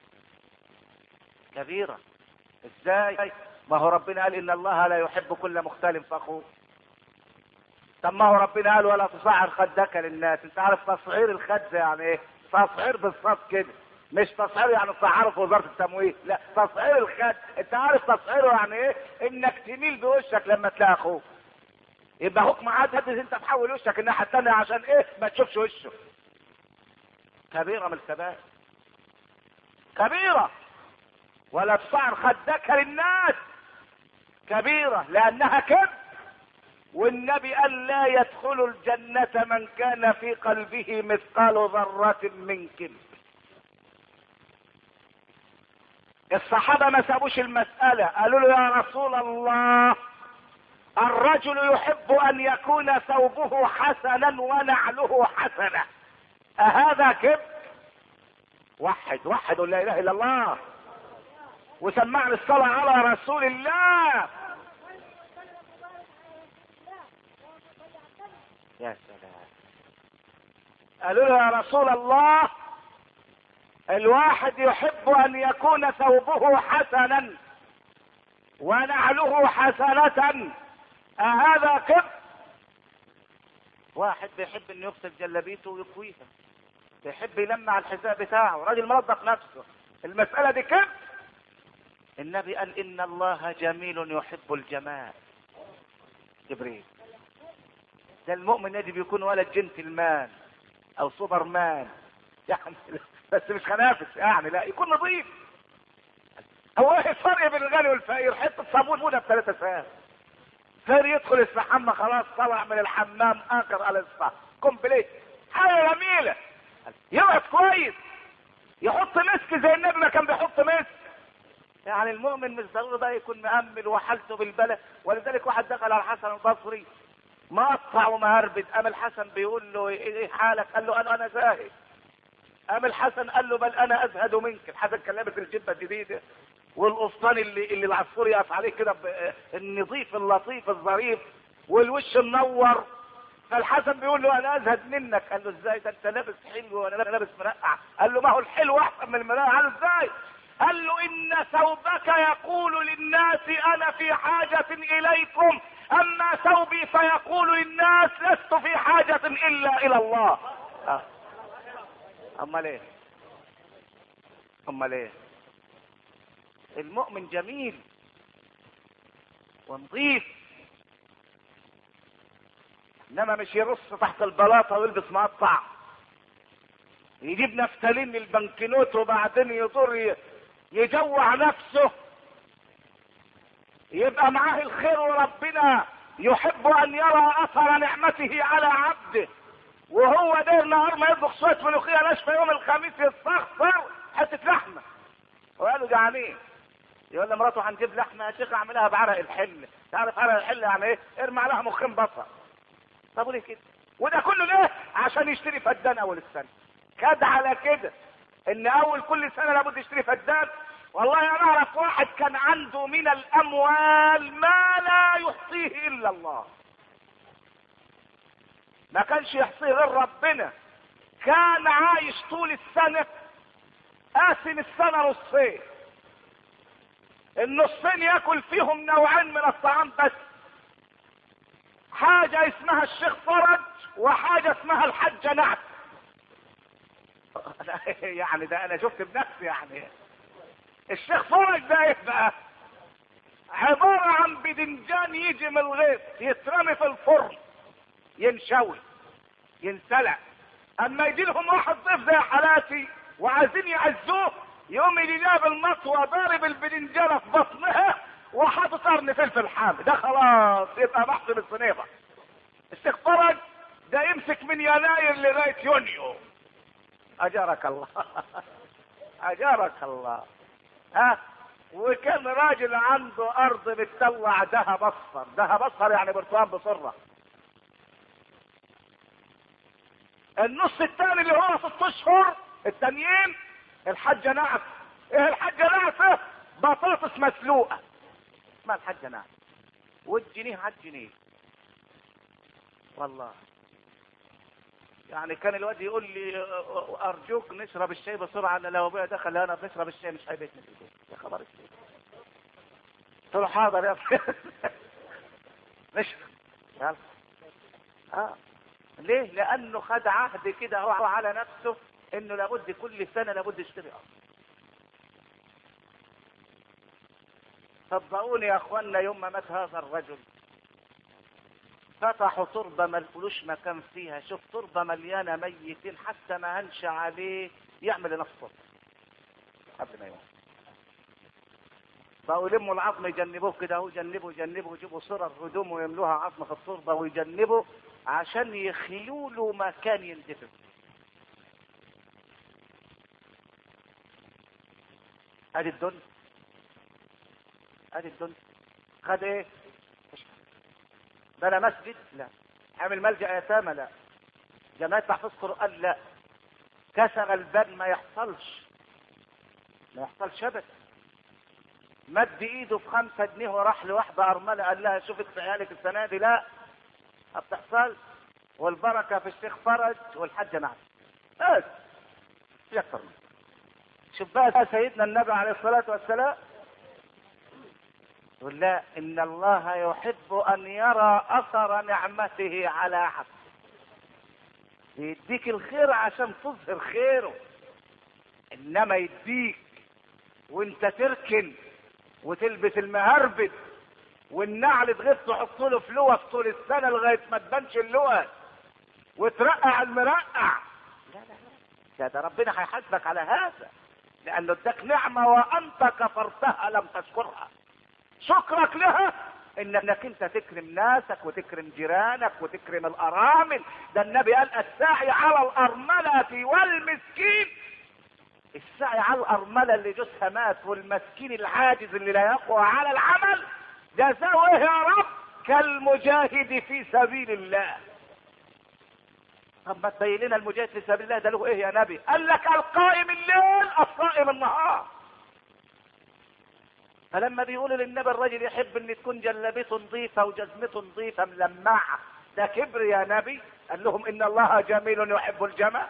كبيرة. ازاي؟ ما هو ربنا قال ان الله لا يحب كل مختال فخور. طب ما هو ربنا قال ولا تصعر خدك للناس. انت عارف تصعير الخد يعني ايه؟ تصعير بالصوت كده، مش تصعير يعني تصعره في وزارة التموين، لا، تصعير الخد. انت عارف تصعيره يعني ايه؟ انك تميل بوشك لما تلاقي اخوك. يبقى حكم عادة انت تحول وشك الناحية التانية عشان ايه؟ ما تشوفش وشه. كبيرة من الكبائر. كبيرة. ولا تصعر خدك للناس. كبيرة لانها كذب. والنبي قال لا يدخل الجنة من كان في قلبه مثقال ذرة من كبر. الصحابة ما سابوش المسألة، قالوا له يا رسول الله الرجل يحب ان يكون ثوبه حسنا ونعله حسنة، أهذا كبر؟ وحد لا اله الا الله. وسمعنا الصلاة على رسول الله. يا سلام. قالوا له يا رسول الله الواحد يحب ان يكون ثوبه حسنا ونعله حسنة، أهذا كبر؟ واحد بيحب انه يغسل جلابيته ويكويها، بيحب يلمع الحذاء بتاعه، راجل منظف نفسه، المسألة دي كبر؟ النبي قال ان الله جميل يحب الجمال. جبريل. ده المؤمن الذي بيكون ولد جنتلمان او سوبرمان يعني، بس مش خنافس يعني، لا، يكون نظيف. هو ايه الفرق بين الغني والفقير؟ حته صابون موده ب3 ساعات. فقير يدخل يستحمى خلاص طلع من الحمام اخر على الصح كومبليت، حاجه جميله. يقعد كويس، يحط مسك زي النبي ما كان بيحط مسك. يعني المؤمن مش ضروري بقى يكون مأمل وحالته بالبلد. ولذلك واحد دخل على الحسن البصري مقطع ومهربد، قام الحسن بيقول له ايه حالك؟ قال له انا زاهد. قام الحسن قال له بل انا ازهد منك. الحسن كان لابس الجبه الجديده والقفطان اللي العصفور يقف عليه كده، النظيف اللطيف الظريف والوش منور. فالحسن بيقول له انا ازهد منك. قال له ازاي؟ ده انت لابس حلو وانا لابس مرقع. قال له ما هو الحلو احسن من المرقع. قال له ازاي؟ قال له ان ثوبك يقول للناس انا في حاجة اليكم، اما ثوبي فيقول للناس لست في حاجة الا الى الله. امال ايه؟ المؤمن جميل ونظيف، انما مش يرص تحت البلاطه ويلبس مقطع، يجيب نفتالين للبنكنوت وبعدين يضر يجوع نفسه، يبقى معاه الخير وربنا يحب ان يرى اثر نعمته على عبده، وهو ده النهار ما يطبخ شويه ملوخيه ناشفه يوم الخميس يستخسر حته لحمه وقالوا جعانين. يقول لمراته هنجيب لحمه يا شيخ اعملها بعرق الحل. تعرف عرق الحل يعني ايه؟ ارمي عليها مخين بصل. طب ليه كده؟ وده كله ليه؟ عشان يشتري فدان اول السنه. كاد على كده ان اول كل سنه لابد يشتري فدان. والله انا اعرف واحد كان عنده من الاموال ما لا يحصيه الا الله، ما كانش يحصيه غير ربنا. كان عايش طول السنة قاسم السنة نصين، النصين ياكل فيهم نوعين من الطعام بس، حاجة اسمها الشيخ فرج وحاجة اسمها الحجة نعت. يعني ده انا شفت بنفسي. يعني الشيخ فرج ده ايه بقى؟ عبارة عن بدنجان يجي من الغيط يترمي في الفرن ينشوي ينسلق، اما يجي لهم واحد ضيف زي حالاتي وعايزين يعزوه يقوم يجي جاب المطوة ضارب البدنجانة في بطنها وحاطط قرن فلفل حامي، ده خلاص يبقى محسن الصنيبة. الشيخ فرج ده يمسك من يناير لغاية يونيو. اجارك الله. اجارك الله. ها، وكان راجل عنده ارض بتطلع دهب اصفر، دهب اصفر يعني برتقال بصره. النص الثاني اللي هو 6 اشهر التانيين الحاجة نعف. ايه الحاجة نعفة؟ بطاطس مسلوقة اسمها الحاجة نعف، والجنيه على الجنيه والله. يعني كان الواد يقول لي ارجوك نشرب الشاي بسرعة، انا لو ابويا دخل انا بنشرب الشاي مش هيبيتني في البيت. يا خبر اسود. قلت له حاضر يا ابني. نشرب يلا. ليه؟ لانه خد عهد كده هو على نفسه انه لابد كل سنة لابد يشتري ارض. صدقوني يا اخوانا يوم ما مات هذا الرجل فتحوا تربة ما لقولوش مكان فيها. شوف تربة مليانة ميتين حتى ما هنش عليه يعمل لنفسه قبل ما يموت. بقوا يلموا العظم يجنبوه كده، هو يجنبوا يجيبوا صورة هدوم ويملوها عظم في التربة ويجنبوا عشان يخلوا له مكان يندفن. ادي الدنيا، ادي الدنيا. خد ايه؟ بلا مسجد؟ لا. عامل ملجأ يتامى؟ لا. جمعية تحفيظ قرآن؟ لا. كسر الباب؟ ما يحصلش ابدا. مد ايده في 5 جنيه وراح لواحدة ارملة قال لها شوفت في عيالك السنة دي؟ لا ما بتحصلش. والبركة في الشيخ فرج والحاجة نعم. بس في اكتر منه. شوف بقى سيدنا النبي عليه الصلاة والسلام يقول لا ان الله يحب ان يرى اثر نعمته على عبده. يديك الخير عشان تظهر خيره، انما يديك وانت تركن وتلبس المهربد والنعل تغيب تحط له فلوس طول السنه لغايه ما تبانش اللوز وترقع المرقع. لا ده ربنا هيحاسبك على هذا، لانه اداك نعمه وانت كفرتها لم تشكرها. شكرك لها انك انت تكرم ناسك وتكرم جيرانك وتكرم الارامل. ده النبي قال الساعي على الارمله والمسكين. السعي على الارمله اللي جوزها مات والمسكين العاجز اللي لا يقوى على العمل جزاؤه ايه يا رب؟ كالمجاهد في سبيل الله. طب ما تبين لنا المجاهد في سبيل الله ده له ايه يا نبي؟ قال لك القائم الليل الصائم النهار. فلما بيقولوا للنبي الرجل يحب ان تكون جلبته نظيفه وجزمته نظيفه ملمعه، ده كبر يا نبي؟ قال لهم ان الله جميل يحب الجمال.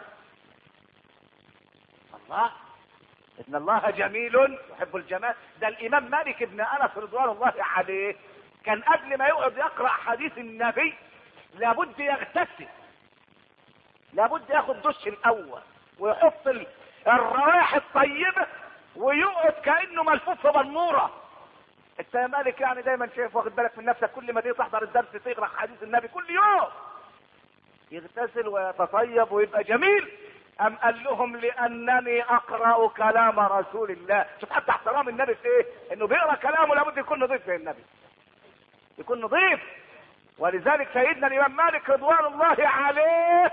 الله، ان الله جميل يحب الجمال. ده الامام مالك بن انس رضوان الله عليه كان قبل ما يقعد يقرا حديث النبي لابد يغتسل، لابد ياخد دش الاول ويحط الروائح الطيبه ويقعد كانه ملفوف في بنوره. انت يا مالك يعني دايما شايف واخد بالك من نفسك، كل ما تيجي تحضر الدرس تقرا حديث النبي كل يوم. يغتسل ويتطيب ويبقى جميل. ام قال لهم لانني اقرا كلام رسول الله. شوف حتى احترام النبي في ايه؟ انه بيقرا كلامه لابد يكون نظيف زي النبي، يكون نظيف. ولذلك سيدنا الامام مالك رضوان الله عليه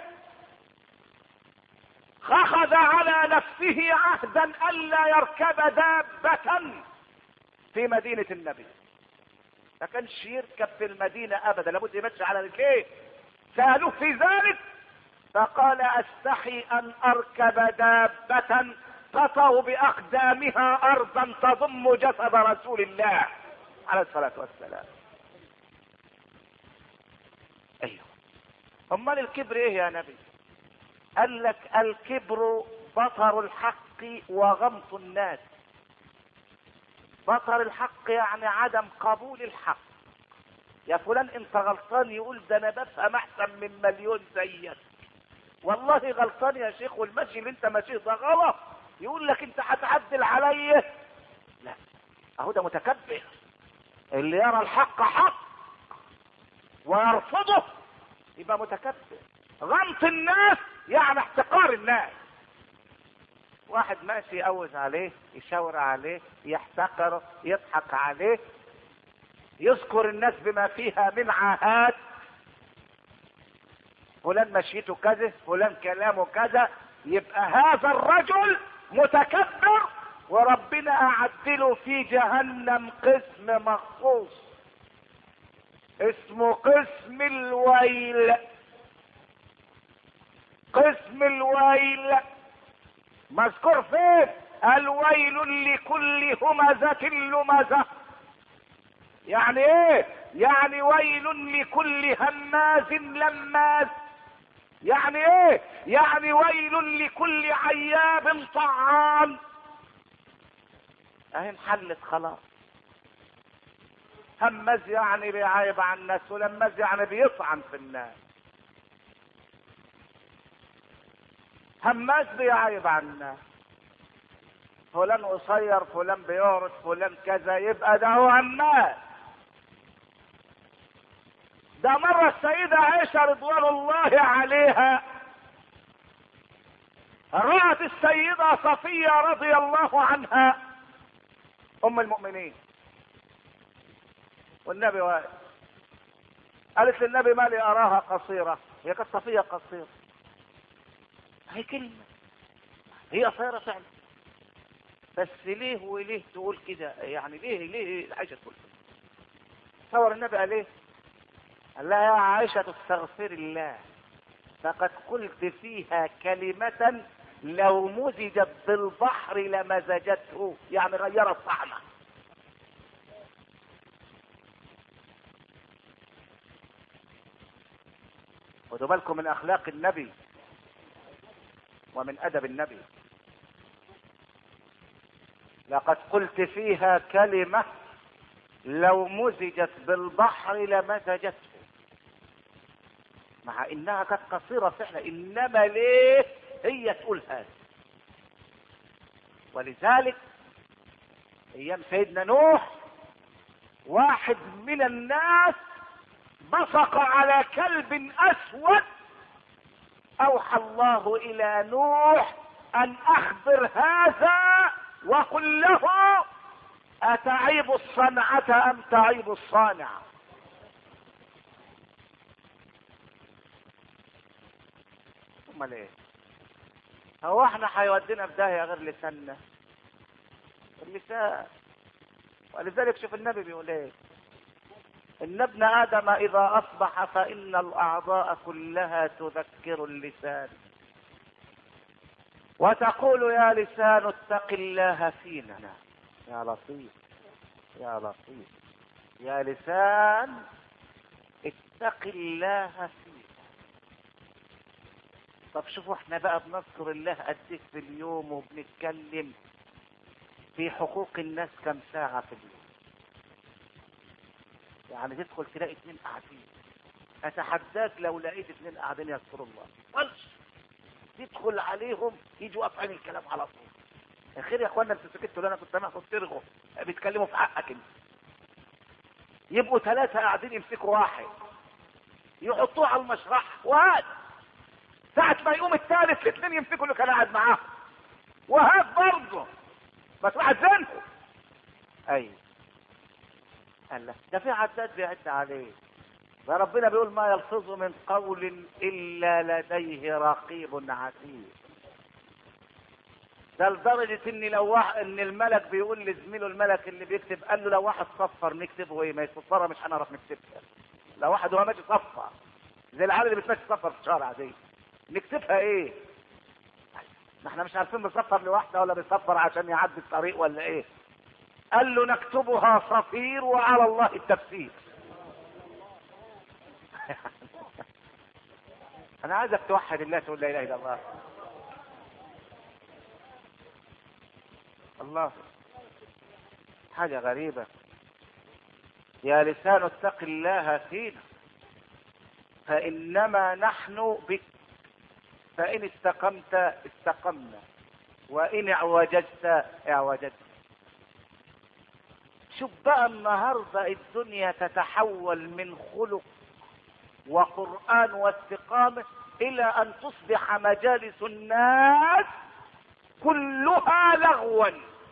اخذ على نفسه عهدا الا يركب دابة في مدينة النبي. ما كانش يركب في المدينة ابدا، لابد يمشي على رجليه. سألوه في ذلك فقال استحي ان اركب دابة تطأ باقدامها ارضا تضم جسد رسول الله عليه الصلاة والسلام. ايوه، امال الكبر ايه يا نبي؟ قال لك الكبر بطر الحق وغمط الناس. بطر الحق يعني عدم قبول الحق. يا فلان انت غلطان، يقول ده انا بفهم احسن من مليون زيك. والله غلطان يا شيخ، والمشي اللي انت ماشيه ده غلط. يقول لك انت هتعدل عليا. لا، اهو ده متكبر. اللي يرى الحق حق ويرفضه يبقى متكبر. غمط الناس يعني احتقار الناس. واحد ماشي يقوز عليه، يشاور عليه، يحتقره، يضحك عليه، يذكر الناس بما فيها من عاهات. فلان مشيته كذا، فلان كلامه كذا. يبقى هذا الرجل متكبر، وربنا اعدله في جهنم قسم مخصوص اسمه قسم الويل. قسم الويل مذكور فين؟ الويل لكل همزة لمزة. يعني ايه؟ يعني ويل لكل هماز لماز. يعني ايه؟ يعني ويل لكل عياب طعان. اهي انحلت خلاص. هماز يعني بيعايب على الناس، ولماز يعني بيطعن في الناس. هماز بيعايب على الناس، فلان قصير، فلان بيعرض، فلان كذا، يبقى ده هو هماز. ده مرة السيدة عائشة رضوان الله عليها رأت السيدة صفية رضي الله عنها ام المؤمنين والنبي واقف. قالت للنبي: ما لي اراها قصيرة. هي كانت صفية قصيرة، هي كلمة، هي قصيرة فعلا، بس ليه وليه تقول كده؟ يعني ليه عائشة تقول كده؟ تصور النبي قال ايه؟ قال لها: يا عائشة استغفر الله، فقد قلت فيها كلمة لو مزجت بالبحر لمزجته، يعني غيرت طعمه. خدوا بالكم من اخلاق النبي ومن ادب النبي. لقد قلت فيها كلمة لو مزجت بالبحر لمزجته، مع انها كانت قصيرة فعلا، انما ليه هي تقول هذا؟ ولذلك ايام سيدنا نوح واحد من الناس بصق على كلب اسود، اوحى الله الى نوح ان اخبر هذا وقل له: اتعيب الصنعة ام تعيب الصانع؟ امال ايه؟ هو احنا هيودينا في داهية غير لساننا؟ اللسان. ولذلك شوف النبي بيقول ايه: ان ابن ادم اذا اصبح فان الاعضاء كلها تذكر اللسان، وتقول: يا لسان اتق الله فينا. يا لطيف يا لطيف، يا لسان اتق الله فينا. طب شوفوا احنا بقى بنذكر الله قد ايه في اليوم، وبنتكلم في حقوق الناس كم ساعة في اليوم؟ يعني تدخل تلاقي 2 قاعدين، اتحداك لو لقيت 2 قاعدين يذكروا الله خلص تدخل عليهم يجوا قاطعين الكلام على طول. يا خير يا اخوانا، انتوا سكتوا لنا كنت سامعكم بترغوا بيتكلموا في حقك انت. يبقوا 3 قاعدين يمسكوا واحد يحطوه على المشرح، وهات ساعة ما يقوم الثالث الاثنين يمسكوا اللي كان قاعد معاه، وهات برضه بس واحد زنكم. ايوه قال لك ده في عداد بيعد عليه. ده ربنا بيقول: ما يلفظ من قول الا لديه رقيب عتيد. ده لدرجة ان الملك بيقول لزميله الملك اللي بيكتب، قال له: لو واحد صفر نكتبه ايه؟ ما يصفرها مش هنعرف نكتبها. لو واحد هو ماشي صفر زي العيال اللي بتمشي صفر في الشارع دي، نكتبها ايه؟ ما احنا مش عارفين بيصفر لوحده ولا بيصفر عشان يعدي الطريق ولا ايه. قال له: نكتبها صفير وعلى الله التفسير. انا عايزك توحد الله، تقول لا اله الا الله. الله، حاجة غريبة. يا لسان اتق الله فينا، فإنما نحن بك، فإن استقمت استقمنا، وإن اعوججت اعوججت. شوف بقى النهاردة الدنيا تتحول من خلق وقرآن واستقامة إلى أن تصبح مجالس الناس كلها لغوا.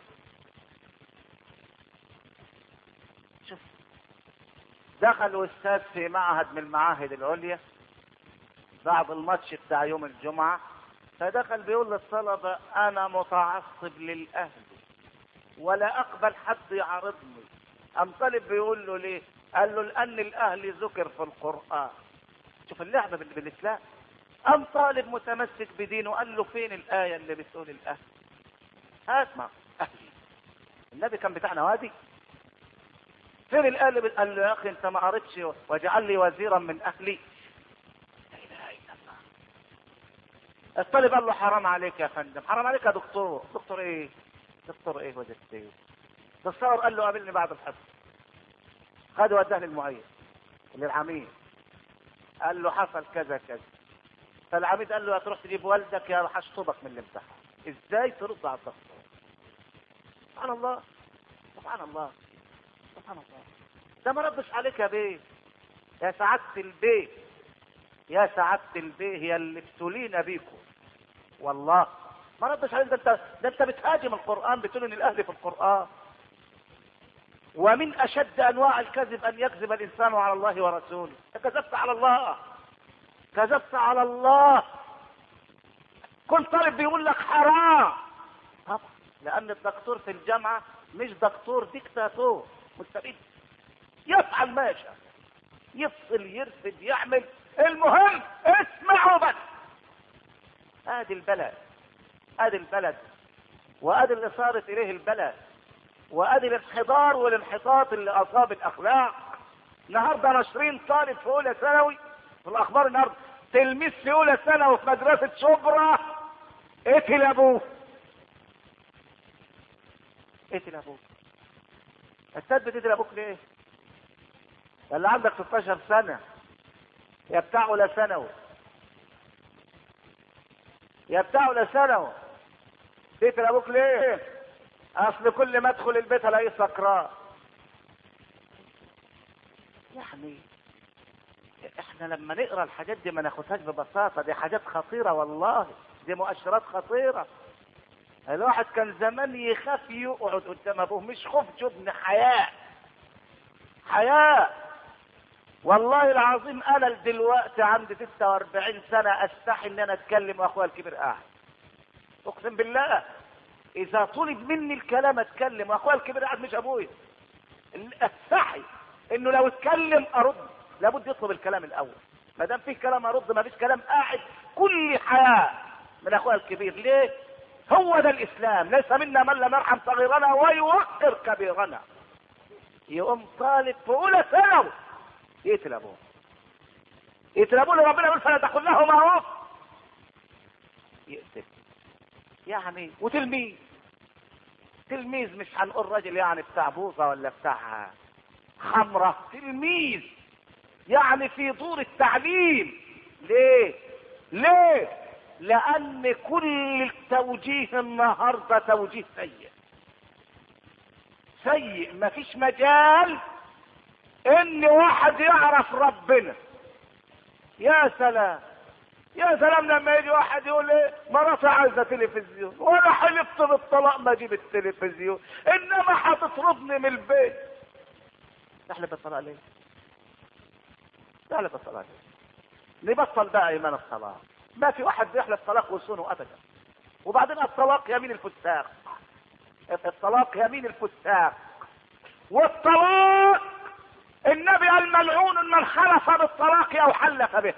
شوف، دخلوا أستاذ في معهد من المعاهد العليا بعد الماتش بتاع يوم الجمعة، فدخل بيقول للطلبة أنا متعصب للأهل ولا أقبل حد يعارضني. أم طالب بيقول له ليه؟ قال له لأن الأهل ذكر في القرآن. شوف اللعبة بالإسلام. أم طالب متمسك بدينه قال له فين الآية اللي بتقول الأهل؟ اسمع، أهلي النبي كان بتاعنا وادي، فين الآية اللي قال له يا أخي أنت ما قريتش واجعل لي وزيرا من أهلي؟ لا إله إلا الله. الطالب قال له حرام عليك يا فندم، حرام عليك يا دكتور. دكتور إيه؟ دكتور إيه وجدت إيه؟ تصور قال له قابلني بعد الحصة، خده وداه للمعيد للعميد، قال له حصل كذا كذا. فالعميد قال له هتروح تجيب والدك يا هشطبك من الامتحان. ازاي ترد على الدكتور؟ سبحان الله، سبحان الله، سبحان الله. ده ما ردش عليك يا بيه، يا سعادة البيه، يا سعادة البيه، هي اللي ابتلينا بيكم والله. ما ردش عليك. ده انت بتهاجم القرآن، بتقول ان الاهل في القرآن. ومن اشد انواع الكذب ان يكذب الانسان على الله ورسوله. كذبت على الله، كذبت على الله. كل طالب بيقول لك حرام طبعا، لان الدكتور في الجامعة مش دكتور ديكتاتور مستبد، يفعل ما يشاء، يفصل يرفد يعمل، المهم اسمعوا بس. ادي البلد، ادي البلد، وادي اللي صارت اليه البلد، وادي الانحدار والانحطاط اللي اصاب الاخلاق. النهارده ناشرين طالب في اولى ثانوي في الاخبار النهارده، تلميذ في اولى ثانوي في مدرسه شبرا قتل ابوه. قتل ابوه. استاذ بتقتل ابوك ليه؟ اللي عندك 16 سنه يا بتاع اولى ثانوي، يا بتاع اولى ثانوي، تقتل ابوك ليه؟ اصل كل ما ادخل البيت الاقيه سكران. يعني احنا لما نقرا الحاجات دي ما ناخدهاش ببساطه، دي حاجات خطيره والله، دي مؤشرات خطيره. الواحد كان زمان يخاف يقعد قدام ابوه، مش خوف جبن، حياء، حياء. والله العظيم انا دلوقتي عندي 46 سنه استحي ان انا اتكلم واخويا الكبير قاعد، اقسم بالله. اذا طلب مني الكلام اتكلم واخويا الكبير قاعد مش ابويا، استحي انه لو اتكلم ارد، لابد يطلب الكلام الاول. ما دام فيه كلام ارد، ما فيش كلام قاعد. كل حياء من اخويا الكبير. ليه؟ هو ده الاسلام. ليس منا من لم يرحم صغيرنا ويوقر كبيرنا. يقوم طالب في اولى ثانوي يقتل ابوه، يقتل ابوه اللي ربنا يقول فلا تقل لهما اف، يقتل يعني. وتلميذ، تلميذ مش هنقول راجل يعني بتاع بوظه ولا بتاع خمره، تلميذ يعني في دور التعليم. ليه؟ ليه؟ لان كل التوجيه النهارده توجيه سيء، سيء. مفيش مجال ان واحد يعرف ربنا. يا سلام، يا سلام لما يجي واحد يقول ايه مراتي عايزه تلفزيون، وانا حلفت بالطلاق ما اجيب التلفزيون، انما هتطردني من البيت. تحلف بالطلاق ليه؟ تحلف بالطلاق ليه؟ نبطل بقى ايمان الطلاق. ما في واحد بيحلف طلاق وصونه ابدا. وبعدين الطلاق يمين الفساق، الطلاق يمين الفساق. والطلاق النبي قال ملعون من حلف بالطلاق او حلف به.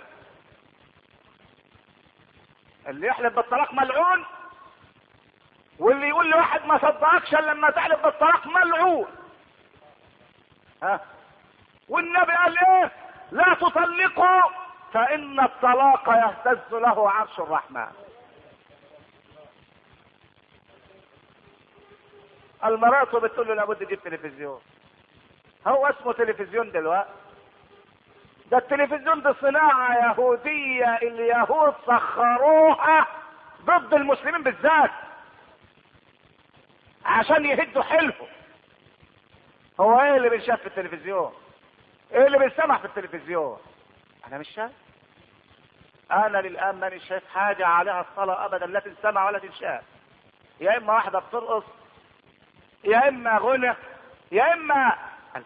اللي يحلف بالطلاق ملعون، واللي يقول لواحد ما صدقكش الا لما تحلف بالطلاق ملعون. ها؟ والنبي قال ايه؟ لا تطلقوا فإن الطلاق يهتز له عرش الرحمن. المرأة بتقول له لابد تجيب تلفزيون. هو اسمه تلفزيون دلوقتي؟ ده التلفزيون دي صناعة يهودية، اليهود سخروها ضد المسلمين بالذات عشان يهدوا حلفه. هو ايه اللي بنشاف في التلفزيون؟ ايه اللي بنسمع في التلفزيون؟ انا مش شايف. انا للان ماني شايف حاجة عليها الصلاة ابدا، لا تنسمع ولا تنشاف. يا اما واحدة بترقص، يا اما غنى، يا اما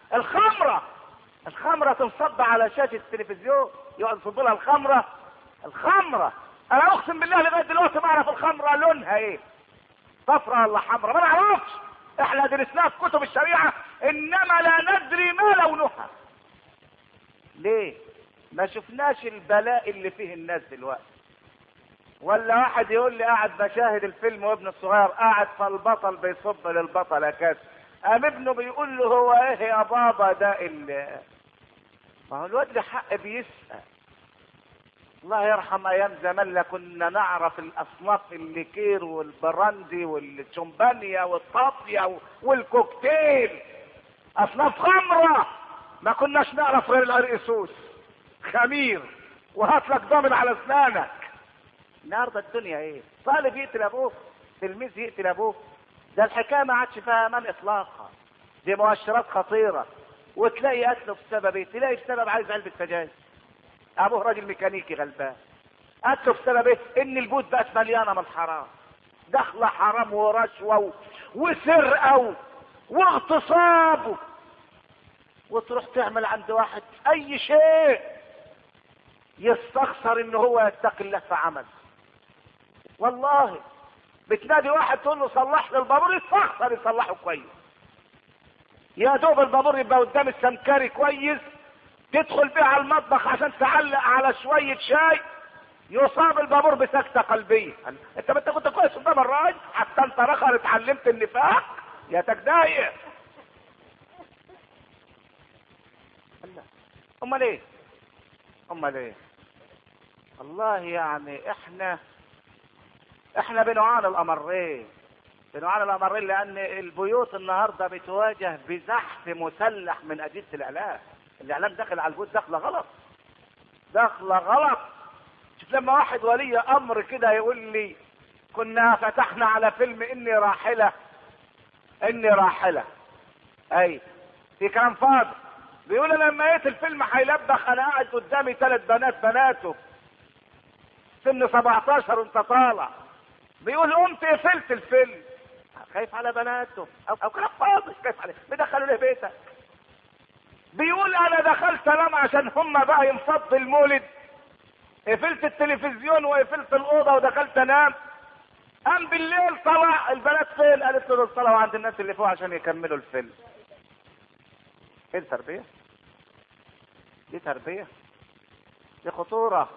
الخمرة تنصب على شاشة التلفزيون، يقعد يصب لها الخمرة. انا اقسم بالله لغاية دلوقتي ما اعرف الخمرة لونها ايه، صفرة ولا حمرا، ما نعرفش. احنا درسناها في كتب الشريعة انما لا ندري ما لونها. ليه؟ ما شفناش البلاء اللي فيه الناس دلوقتي. ولا واحد يقول لي قاعد بشاهد الفيلم وابن الصغير قاعد فالبطل بيصب للبطل كاس، قام ابنه بيقول له هو ايه يا بابا ده ما هو الواد له حق بيسأل. الله يرحم ايام زمان لا كنا نعرف الاصناف الليكير والبراندي والشمبانيا والطافية والكوكتيل، اصناف خمرة ما كناش نعرف غير العرقسوس خمير وهات لك ضامن على اسنانك. النهارده الدنيا ايه؟ طالب يقتل ابوه، تلميذ يقتل ابوه، ده الحكايه ما عادش فيها امان اطلاقا، دي مؤشرات خطيره. وتلاقي قتله بسبب ايه؟ تلاقي بسبب عايز علبه سجاير، ابوه راجل ميكانيكي غلبان، قتله بسبب ايه؟ ان البيوت بقت مليانه من الحرام، دخله حرام ورشوه وسرقه واغتصاب، وتروح تعمل عند واحد اي شيء يستخسر ان هو يتقي الله في عمل. والله بتنادي واحد تقول له صلح لي البابور، يستخسر يصلحه كويس. يا دوب البابور يبقى قدام السمكري كويس، تدخل بيه على المطبخ عشان تعلق على شويه شاي، يصاب البابور بسكته قلبيه. انت ما كنت كويس قدام الراجل حتى انت رخر اتعلمت النفاق يا تجداير. امال ايه؟ والله يعني احنا بنعاني الامرين لان البيوت النهارده بتواجه بزحف مسلح من اجهزه الاعلام داخل على البيوت داخله غلط. شوف لما واحد ولي امر كده يقول لي كنا فتحنا على فيلم اني راحله اي في كلام فاضي، بيقول انا لما لقيت الفيلم هيلبخ انا قاعد قدامي 3 بناته سن 17 وانت طالع، بيقول قمت قفلت الفيلم خايف على بناته او كلام فاضي، خايف عليه بدخلوا له بيتك. بيقول انا دخلت انام عشان هم بقى ينفض المولد، قفلت التلفزيون وقفلت الاوضه ودخلت انام، قام بالليل طلع البنات فين؟ قالت له دول طلعوا عند الناس اللي فوق عشان يكملوا الفيلم. ايه التربيه دي؟ تربيه دي خطوره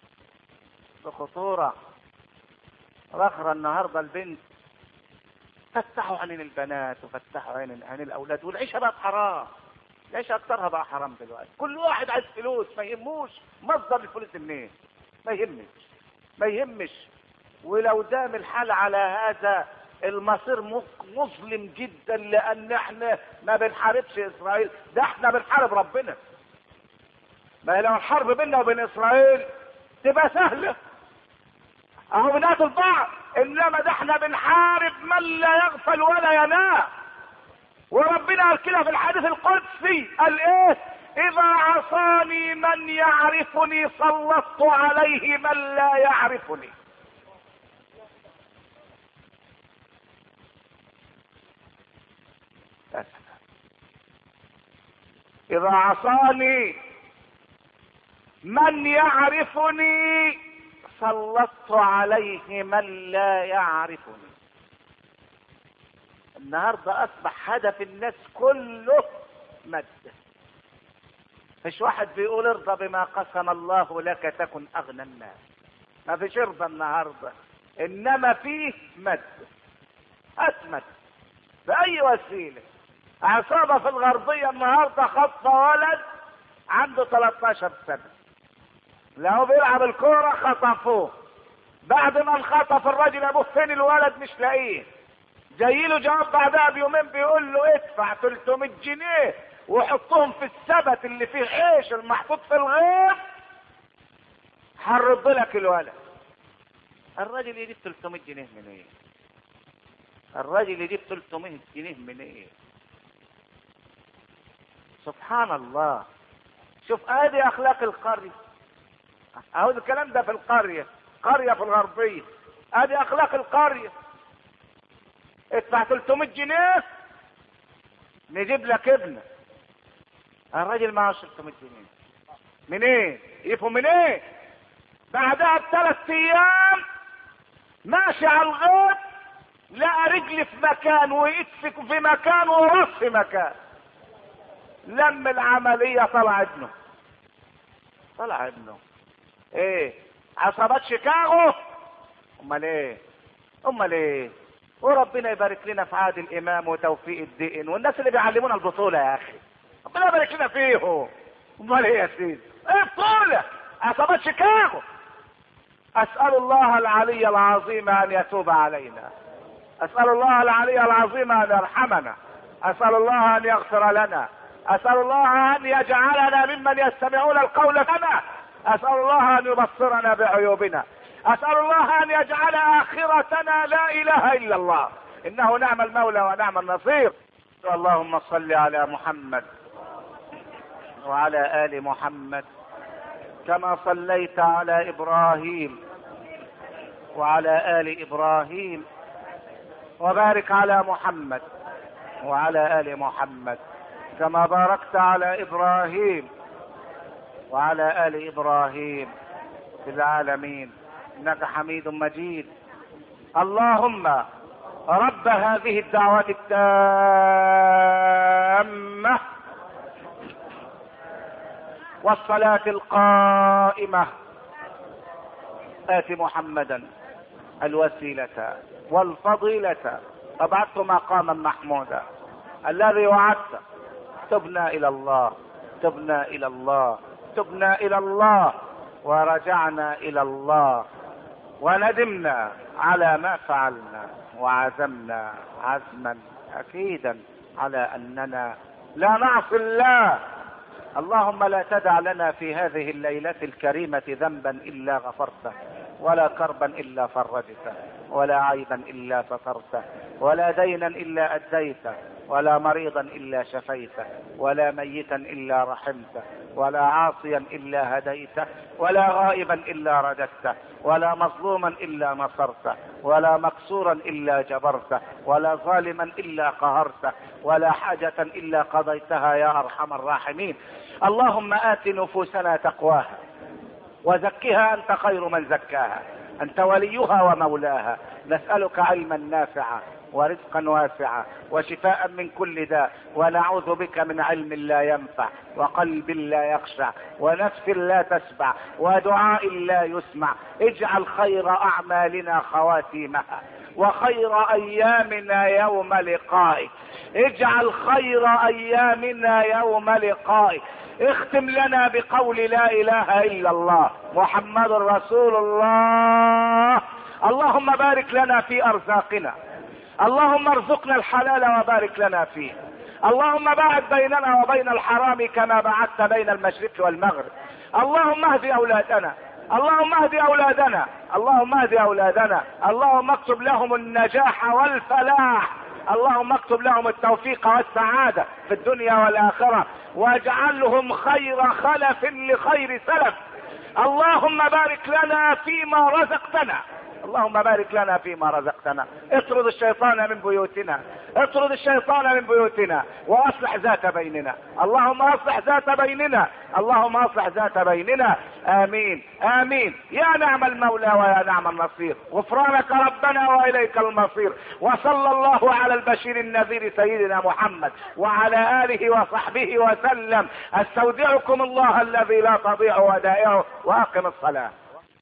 الاخرى. النهارده البنت فتحوا عين البنات وفتحوا عين الاولاد، والعيشه بقت حرام. العيشه اكثرها بقى حرام دلوقتي، كل واحد عايز فلوس، ما يهموش مصدر الفلوس منين، ما يهمش. ولو دام الحال على هذا المصير مظلم جدا، لان احنا ما بنحاربش اسرائيل، ده احنا بنحارب ربنا. ما لو الحرب بيننا وبين اسرائيل تبقى سهله، اهو بنقتل بعض، انما ده احنا بنحارب من لا يغفل ولا ينام. وربنا قال كده في الحديث القدسي، قال ايه؟ اذا عصاني من يعرفني سلطت عليه من لا يعرفني. اذا عصاني من يعرفني سلطت عليه من لا يعرفني. النهارده اصبح هدف الناس كله مادة. مش واحد بيقول ارضى بما قسم الله لك تكن اغنى الناس، ما فيش ارضى النهارده، انما فيه مادة. اسمد باي وسيله. عصابه في الغربيه النهارده خطفه ولد عنده 13 سنه، لو بيلعب الكورة خطفوه، بعد ما انخطف الراجل ابوه فين الولد مش لاقيه، جاي له جواب بعدها بيومين بيقول له ادفع 300 جنيه وحطهم في السبت اللي فيه عيش المحطوط في الغيط هرد لك الولد. الراجل يجيب 300 جنيه من ايه؟ الراجل يجيب 300 جنيه من ايه؟ سبحان الله. شوف ادي اخلاق القرية اهو، الكلام ده في القرية، قرية في الغربية، ادي اخلاق القرية. ادفع 300 جنيه نجيب لك ابنك. الراجل معه 300 جنيه من ايه؟ يفهم من ايه؟ بعدها ب3 ايام ماشي على الغيط لقى رجل في مكان وايد في مكان وراس في مكان. لم العملية طلع ابنه. طلع ابنه ايه؟ عصابات شيكاغو؟ امال ايه؟ امال ايه؟ وربنا يبارك لنا في عادل امام وتوفيق الدقن والناس اللي بيعلمونا البطولة يا اخي، ربنا يبارك لنا فيهم. امال ايه يا سيدي؟ ايه بطولة؟ عصابات شيكاغو. اسأل الله العلي العظيم ان يتوب علينا، اسأل الله العلي العظيم ان يرحمنا، اسأل الله ان يغفر لنا، اسأل الله ان يجعلنا ممن يستمعون القول لنا، اسأل الله ان يبصرنا بعيوبنا، اسأل الله ان يجعل اخرتنا لا اله الا الله، انه نعم المولى ونعم النصير. اللهم صل على محمد وعلى ال محمد كما صليت على ابراهيم وعلى ال ابراهيم، وبارك على محمد وعلى ال محمد كما باركت على ابراهيم وعلى ال ابراهيم في العالمين انك حميد مجيد. اللهم رب هذه الدعوة التامة والصلاة القائمة آت محمدا الوسيلة والفضيلة وابعثه مقاما محمودا الذي وعدته. تبنا الى الله، تبنا الى الله، تبنا الى الله، ورجعنا الى الله، وندمنا على ما فعلنا، وعزمنا عزما اكيدا على اننا لا نعصي الله. اللهم لا تدع لنا في هذه الليلة الكريمة ذنبا الا غفرته، ولا كربا الا فرجته، ولا عيبا الا سترته، ولا دينا الا اديته، ولا مريضا الا شفيته، ولا ميتا الا رحمته، ولا عاصيا الا هديته، ولا غائبا الا رددته، ولا مظلوما الا نصرته، ولا مكسورا الا جبرته، ولا ظالما الا قهرته، ولا حاجة الا قضيتها يا ارحم الراحمين. اللهم آت نفوسنا تقواها وزكها انت خير من زكاها، انت وليها ومولاها. نسألك علما نافعا ورزقا واسعا وشفاء من كل داء، ونعوذ بك من علم لا ينفع وقلب لا يخشع ونفس لا تشبع ودعاء لا يسمع. اجعل خير اعمالنا خواتيمها وخير ايامنا يوم لقائك، اجعل خير ايامنا يوم لقائك. اختم لنا بقول لا اله الا الله محمد رسول الله. اللهم بارك لنا في ارزاقنا، اللهم ارزقنا الحلال وبارك لنا فيه. اللهم باعد بيننا وبين الحرام كما باعدت بين المشرق والمغرب. اللهم اهد اولادنا، اللهم اهد اولادنا، اللهم اهد اولادنا، اللهم اكتب لهم النجاح والفلاح، اللهم اكتب لهم التوفيق والسعادة في الدنيا والآخرة، واجعلهم خير خلف لخير سلف. اللهم بارك لنا فيما رزقتنا، اللهم بارك لنا فيما رزقتنا. اطرد الشيطان من بيوتنا، اطرد الشيطان من بيوتنا، واصلح ذات بيننا. اللهم اصلح ذات بيننا، اللهم اصلح ذات بيننا. امين امين. يا نعم المولى ويا نعم النصير. غفرانك ربنا واليك المصير. وصلى الله على البشير النذير سيدنا محمد وعلى اله وصحبه وسلم. استودعكم الله الذي لا تضيع ودائعه، واقم الصلاة.